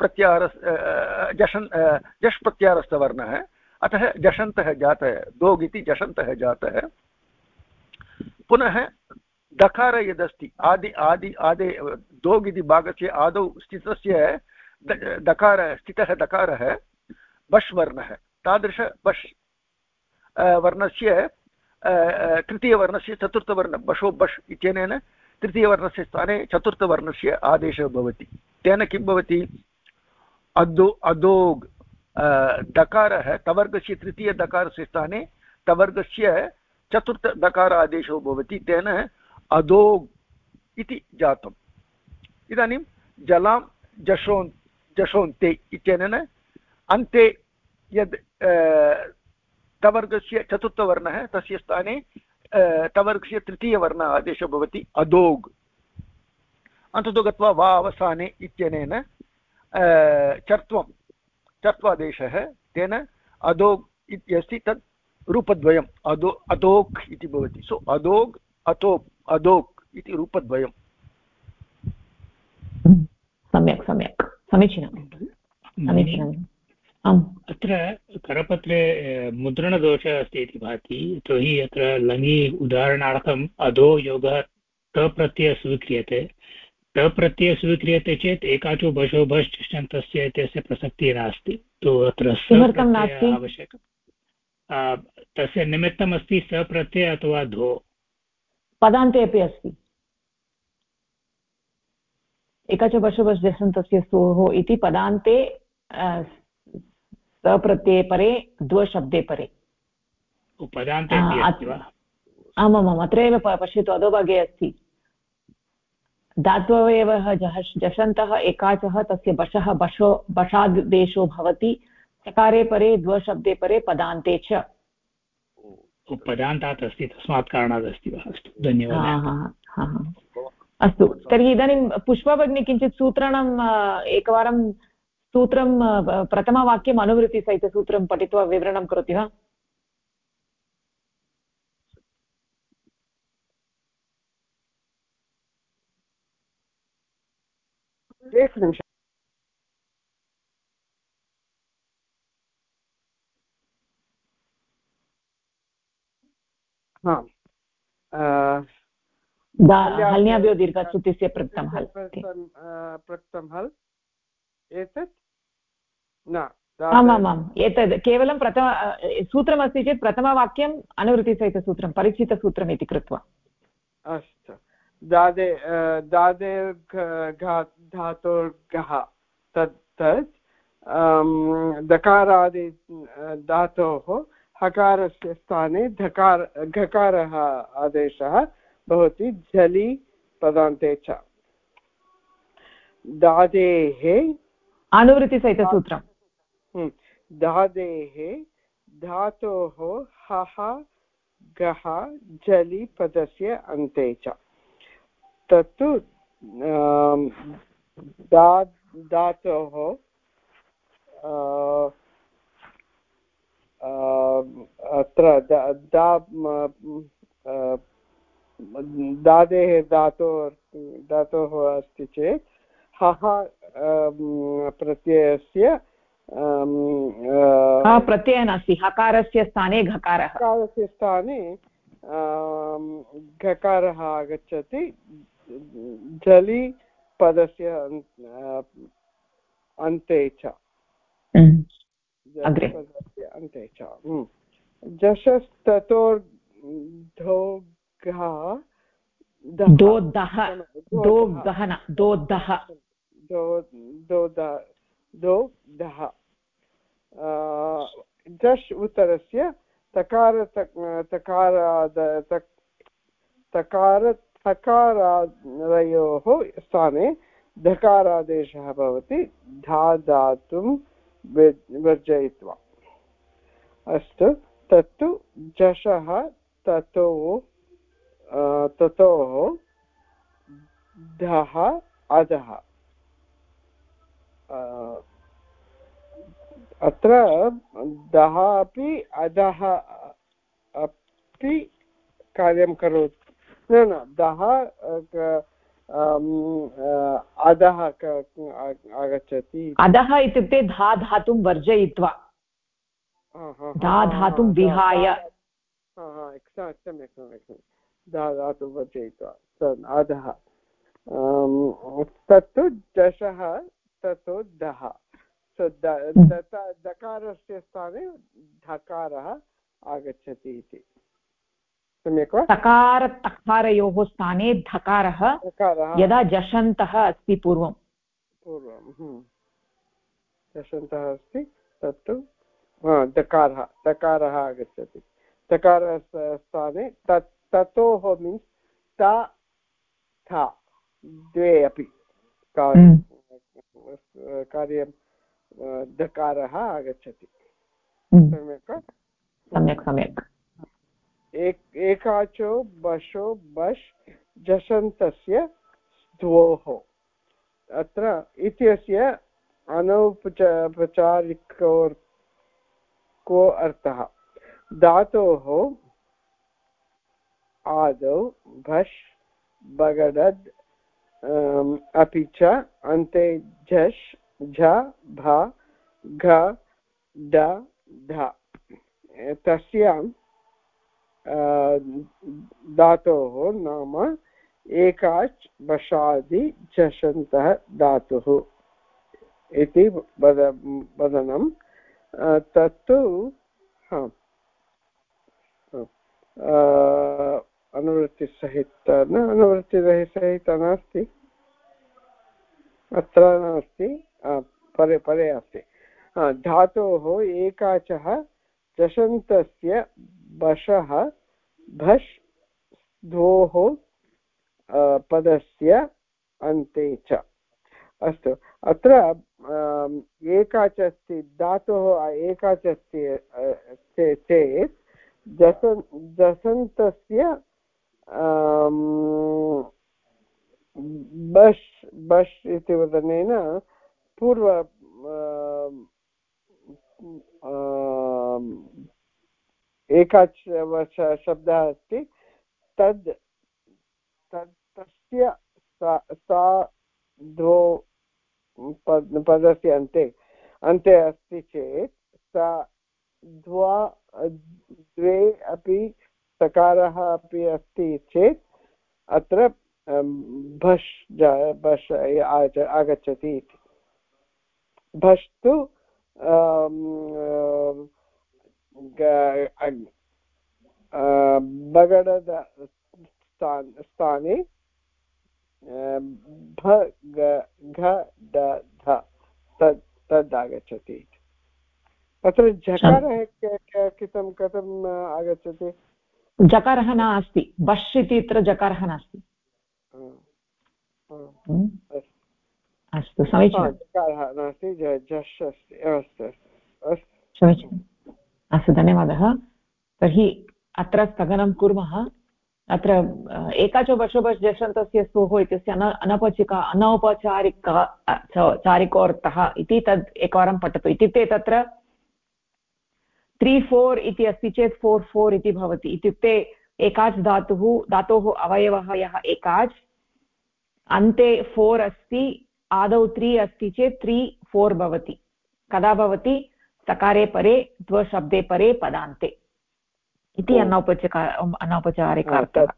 प्रत्यारस्थवर्णः अतः जषन्तः जातः। दोग् इति जषन्तः जातः। पुनः दकारः यदस्ति आदे दोग् इति भागस्य आदौ स्थितस्य स्थितः दकारः बश् वर्णः। तादृश बश् वर्णस्य तृतीयवर्णस्य चतुर्थवर्णः बशो बश् इत्यनेन तृतीयवर्णस्य स्थाने चतुर्थवर्णस्य आदेशः भवति। तेन किं भवति? अधोग् दकारः तवर्गस्य तृतीयदकारस्य स्थाने तवर्गस्य चतुर्थदकार आदेशो भवति। तेन अधोग् इति जातम्। इदानीं जलां जशोन्ते इत्यनेन अन्ते यद् तवर्गस्य चतुर्थवर्णः तस्य स्थाने तवर्गस्य तृतीयवर्ण आदेशः भवति अधोग्। अन्ततो गत्वा वा अवसाने इत्यनेन चर्त्वादेशः तेन अधोग् इत्यस्ति तत् रूपद्वयम् अधोक् इति भवति। सो अधोग् अधोक् इति रूपद्वयम्। सम्यक् समीचीनम्। अत्र करपत्रे मुद्रणदोषः अस्ति इति भाति। यतोहि अत्र लङि उदाहरणार्थम् अधो योगः तप्रत्ययः स्वीक्रियते। तप्रत्ययः स्वीक्रियते चेत् एकाचो बशो भश् तिष्ठन्तस्य इत्यस्य प्रसक्तिः नास्ति। तु अत्र आवश्यकं। तस्य निमित्तमस्ति सप्रत्यय अथवा धो। पदान्ते अपि अस्ति। एकाचो बशो भश् तिष्ठन्तस्य स्तोः इति पदान्ते सप्रत्यये परे द्वशब्दे परे पदान्ते अस्ति वा? आमामाम् अत्रैव पश्यतु अधोभागे अस्ति धात्वयवः जषन्तः एकाचः तस्य बशः बशादेशो भवति चकारे परे द्वशब्दे परे पदान्ते च पदान्तात् अस्ति तस्मात् कारणात् अस्ति वा अस्तु धन्यवादः अस्तु तर्हि इदानीं पुष्पा भगिनी किञ्चित् सूत्राणाम् एकवारं सूत्रं प्रथमवाक्यम् अनुवृत्तिसहितसूत्रं पठित्वा विवरणं करोति वा एकनिमिषम् हल्न्याभ्यो दीर्घश्रुतिस्य पृक्तं हल् हल् एतत् न आमामाम् एतद् केवलं सूत्रमस्ति चेत् प्रथमवाक्यम् अनुवृत्तिसहितसूत्रं परिचितसूत्रम् इति कृत्वा अस्तु दादे धातोर्गः तत् दकारादि धातोः हकारस्य स्थाने घकारः आदेशः भवति झलि पदान्ते च दादेः अनुवृत्तिसहितसूत्रं दादेः धातोः हः गः झलि पदस्य अन्ते च तत्तु धातोः अत्र दादेः धातोः अस्ति चेत् हः प्रत्ययस्य प्रत्ययः नास्ति हकारस्य स्थाने घकारस्य स्थाने घकारः आगच्छति झलि पदस्य अन्ते च अन्ते च जशस्ततोर्धोघः दोदः जश् उत्तरस्य थकारादयोः स्थाने धकारादेशः भवति धातुं वर्जयित्वा अस्तु तत्तु जशः ततोः धः अधः अत्र दः अपि अधः अपि कार्यं करोति न दः अधः आगच्छति अधः इत्युक्ते धा धातुं वर्जयित्वा धा धातुं विहाय सम्यक् धा धातुं वर्जयित्वा अधः तत्तु दशः ततो दः दकारस्य स्थाने धकारः आगच्छति इति सम्यक् वा तकार तकारयोः स्थाने धकारः यदा जषन्तः अस्ति पूर्वं जषन्तः अस्ति तत्तु दकारः आगच्छति दकारस्य स्थाने ततोः मीन्स् था द्वे अपि कार्यं दकारः आगच्छति सम्यक् एकाचो बशो बश् जषन्तस्य द्वोः अत्र इत्यस्य अनौपचारिको अर्थः धातोः आदौ भश् बगडद् अपि च अन्ते झष् झ भ घ ड ध तस्यां धातोः नाम एकाच् बशादि झषन्तः धातुः इति वदनं तत्तु अनुवृत्तिसहित नास्ति अत्र नास्ति परे अस्ति धातोः एकाचः जषन्तस्य बशः भश् द्वोः पदस्य अन्ते च। अस्तु, अत्र एकाच अस्ति, धातोः एकाच अस्ति चेत् जसन्तस्य बश् बश् इति वदनेन पूर्व एकाच शब्दः अस्ति, तस्य सा द्वौ पदस्य अन्ते अस्ति चेत् सा द्वे अपि सकारः अपि अस्ति चेत् अत्र भष् आगच्छति इति। भष् तु बगडद स्थाने तद् आगच्छति। अत्र जकारः कथम् आगच्छति? जकारः नास्ति, बश् इति इत्र जकारः नास्ति। अस्तु, समीचीनं। जकारः नास्ति, झष् अस्ति। अस्तु अस्तु, समीचीनम्। अस्तु, धन्यवादः। तर्हि अत्र स्थगनं कुर्मः। अत्र एकाचो बशो बश् जषन्तस्य स्तोः इत्यस्य अनौपचारिकोऽर्थः इति तद् एकवारं पठतु। इत्युक्ते तत्र 3-4 इति अस्ति चेत् 4-4 इति भवति। इत्युक्ते एकाच् धातोः अवयवः यः एकाच्, अन्ते 4 अस्ति, आदौ 3 अस्ति चेत् 3-4 भवति। कदा भवति? सकारे परे, द्वशब्दे परे, पदान्ते इति अनौपचारिकार्थः।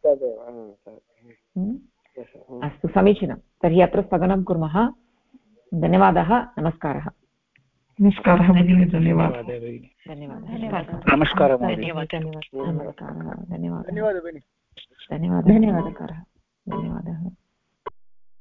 अस्तु, समीचीनं। तर्हि अत्र स्थगनं कुर्मः। धन्यवादः, नमस्कारः। नमस्कारः भगिनी, धन्यवादः। धन्यवादः, नमस्कारः, धन्यवादः, धन्यवादः, धन्यवादः भगिनी। धन्यवादः।